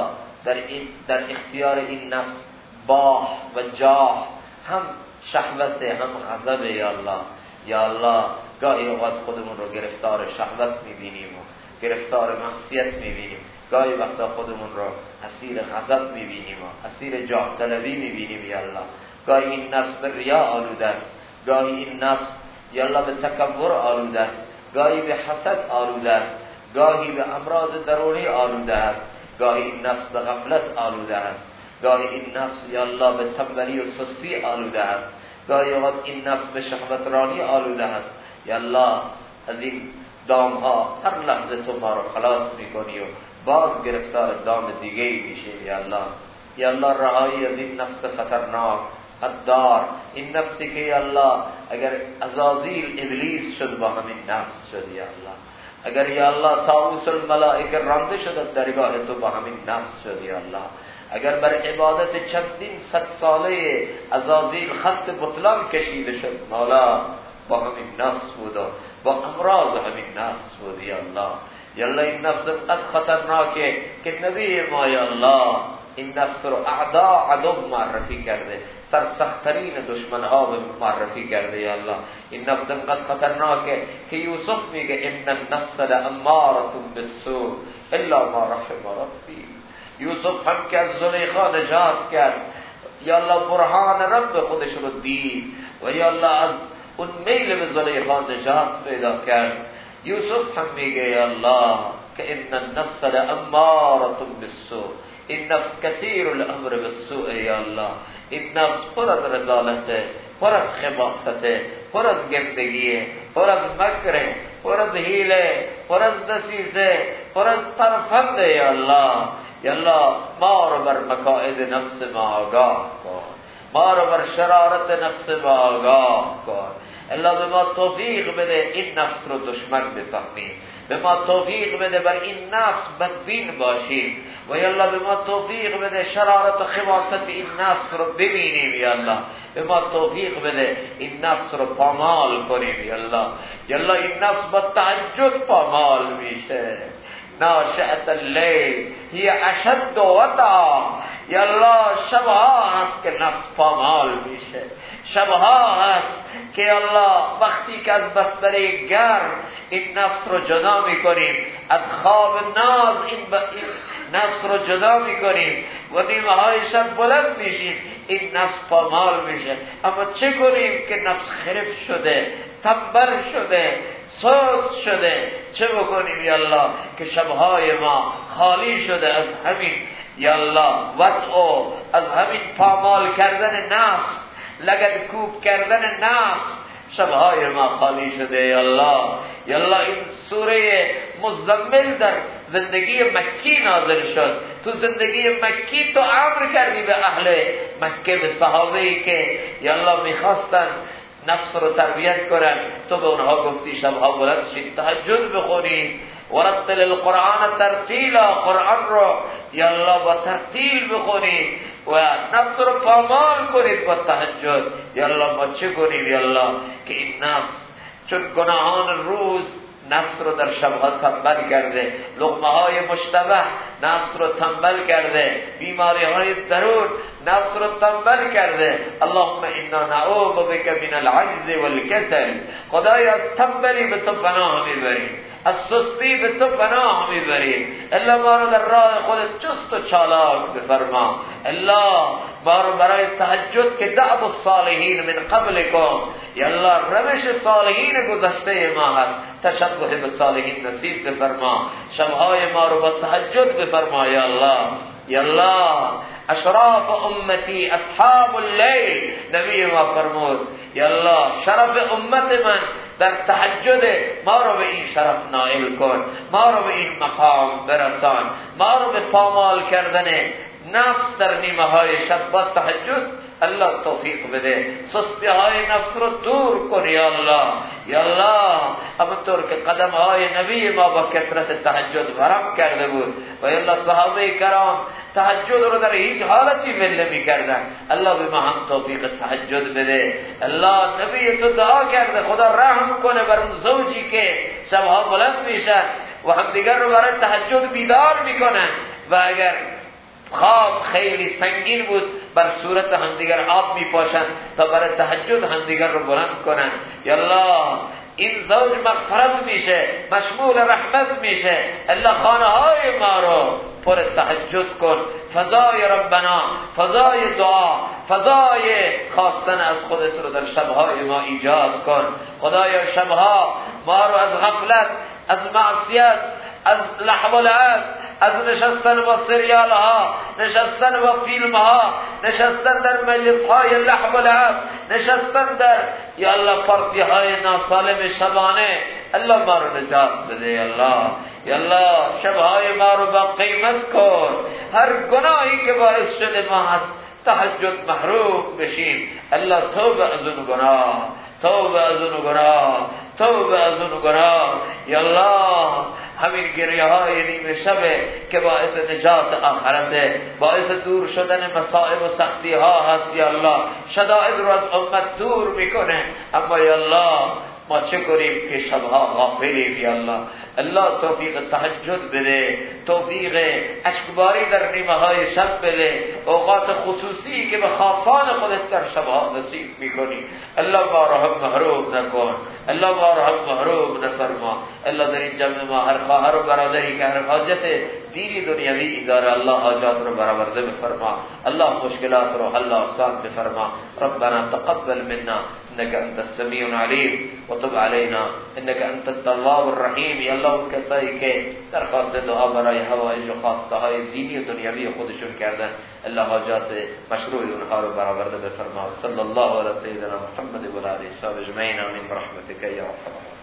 در اختیار این نفس باه و جاه، هم شهوت هم غضب. یا الله، یا الله گاهی اوقات خودمون رو گرفتار شهوت می‌بینیم و گرفتار معصیت می‌بینیم، گاهی وقتا خودمون رو اسیر غضب می‌بینیم و اسیر جاه طلبی می‌بینیم. یا الله گاهی این نفس به ریا آلوده است، گاهی این نفس یا الله به تکبر آلوده است، گاهی به حسد آلوده است، گاهی به امراض درونی آلوده است، گاهی این نفس به غفلت آلوده است، گاهی این نفس یا الله به تنبلی و سستی آلوده است، گاهی اوقات این نفس به شهوت رانی آلوده است. یا الله از این دام ها هر لحظه تو ما رو خلاص میکنی و باز گرفتار دام دیگه میشیم. یا الله، یا الله رهایی از این نفس خطرناک الدار، این نفسی که یا الله اگر عزازیل ابلیس شد با همین نفس شد. یا الله اگر یا الله طاووس الملائکه رانده شد از درگاه تو با همین نفس شد. یا الله اگر بر عبادت چندین 100 ساله عزازیل خط بطلان کشیده شد، مولا با همین نفس بود و با امراض همین نفس بود. یا الله، یا الله این نفس قد خطرناکه که نبی ما یا الله این نفس رو اعدا عدو معرفی کرده، سرسخت‌ترین دشمنها به معرفی کرده. یا الله این نفس انقدر خطرناکه که یوسف میگه ان النفس لاماره بالسوء الا ما رحم ربی. یوسف هم که از زلیخا نجات کرد، یا الله برهان رب خودش رو دید و یا الله از اون میل به زلیخا نجات پیدا کرد. یوسف هم میگه یا الله که ان النفس لاماره بالسوء، این نفس کثیر الامر بالسوء. یا الله این نفس پر از رذالته، پر از خباثته، پر از گندگیه، پر از مکره، پر از حیله، پر از دسیسه، پر از ترفنده. یا الله یا الله ما رو بر مکائد نفس ما آگاه کن، ما رو بر شرارت نفس ما آگاه کن. الله به ما توفیق بده این نفس رو دشمن بفهمیم، به ما توفیق بده بر این نفس بدبین باشیم و یا الله به ما توفیق بده شرارت و خباثت این نفس رو ببینیم. یا الله به ما توفیق بده این نفس رو پامال کنیم. یا الله یا الله این نفس با تهجد پامال میشه. ناشئة اللیل هی اشد وطئا. یا الله شبها هست که نفس پامال میشه، شبها هست که یا الله وقتی که از بستر گرم این نفس رو جدا میکنیم، از خواب ناز این نفس رو جدا میکنیم و نیمه های شب بلند میشیم، این نفس پامال میشه. اما چه کنیم که نفس خرف شده، تنبل شده، سوز شده؟ چه بکنیم یا الله که شبهای ما خالی شده از همین یا الله وطع، از همین پامال کردن نفس، لگد کوب کردن نفس، شبهای ما خالی شده. یا الله یا الله این سوره مزمل در زندگی مکی نازل شد. تو زندگی مکی تو امر کردی به اهل مکه، به صحابه‌ای که یا الله میخواستن نفس رو تربیت کنن، تو به اونها گفتی شبها بلند شید تهجد بخونید، ورتل القرآن ترتیلا، قرآن رو یا الله با ترتیل بخونید و نفس رو پامال کنید با تهجد. یا الله ما چه کنیم یا الله که این نفس چون گناهان روز نفس رو در شبها تنبل کرده، لقمه های مشتبه نفس رو تنبل کرده، بیماری های درون نفس رو تنبل کرده. اللهم انا نعوذ بک من العجز والکسل. خدایا از تنبلی به تو پناه میبریم، از سستی به تو پناه میبریم. الا ما رو در راه خودت چست و چالاک بفرما. الا ما رو برای تهجد که دعب الصالحین من قبلکم، یا الله روش صالحین گذشته ما هست، تشبه به صالحین نصیب بفرما. شبهای ما رو با تهجد بفرما. یا الله یا الله اشراف امتی اصحاب اللیل، نبی ما فرمود یا الله شرف امت من در تهجد، ما رو به این شرف نائل کن، ما رو به این مقام برسان، ما رو به پامال کردن نفس در نیمه های شب با تهجد الله توفیق بده. سستی های نفس رو دور کن یا الله یا الله. همونطور که قدم های نبی ما با کثرت تهجد ورم کرده بود و یا الله صحابه کرام تهجد رو در هیچ حالتی ول نمی‌کردن، الله به ما هم توفیق تهجد بده. الله نبی تو دعا کرده خدا رحم کنه بر اون زوجی که شبها بلند میشن و همدیگر رو برای تهجد بیدار میکنن و اگر خواب خیلی سنگین بود بر صورت همدیگر آب میپاشن تا برای تهجد همدیگر رو بلند کنن. یا الله این زوج مغفرت میشه، مشمول رحمت میشه. الله خانه های ما رو پر تهجد کن، فضای ربنا، فضای دعا، فضای خواستن از خودت رو در شبهای ما ایجاد کن. خدایا شبها ما رو از غفلت، از معصیت، از لهو و لعب، از نشستن با سریال ها، نشستن با فیلم ها، نشستن در مجلس های لهو و لعب، نشستن در یا الله پارتی های ناسالم شبانه، الله ما رو نجات بده. یا الله یا الله شبهای ما رو با قیمت کن. هر گناهی که باعث شده ما از تهجد محروم بشیم، الله توبه از اون گناه، توبه از اون گناه، توبه از اون گناه. یا الله همین گریه های نیمه شبه که باعث نجات آخرته، باعث دور شدن مصائب و سختی ها هست. یا الله شدائد رو از امت دور میکنه، اما یا الله ما چه کنیم که شبها غافلیم یا الله. الله توفیق تهجد بده، توفیق اشکباری در نیمه های شب بده، اوقات خصوصی که به خاصان خودت در شبها نصیب میکنی. الله ما را هم محروم نکن، الله ما را هم محروم نفرما. الله در این جمع ما هر خواهر و برادری که هر حاجت دینی دنیوی داره الله حاجات رو برآورده بفرما. الله مشکلات رو حل آسان بفرما. ربنا تقبل منا انك انت السميع العليم وتب علينا انك انت التواب الرحيم. یا الله اون کسایی که درخواست دعا برای حوائج و خواسته های دینی و دنیوی خودشون کردن الله حاجات مشروع اونها رو برآورده بفرما. صلی الله علی سیدنا محمد و علی اصحابه اجمعین. آمین برحمتک یا ارحم الراحمین.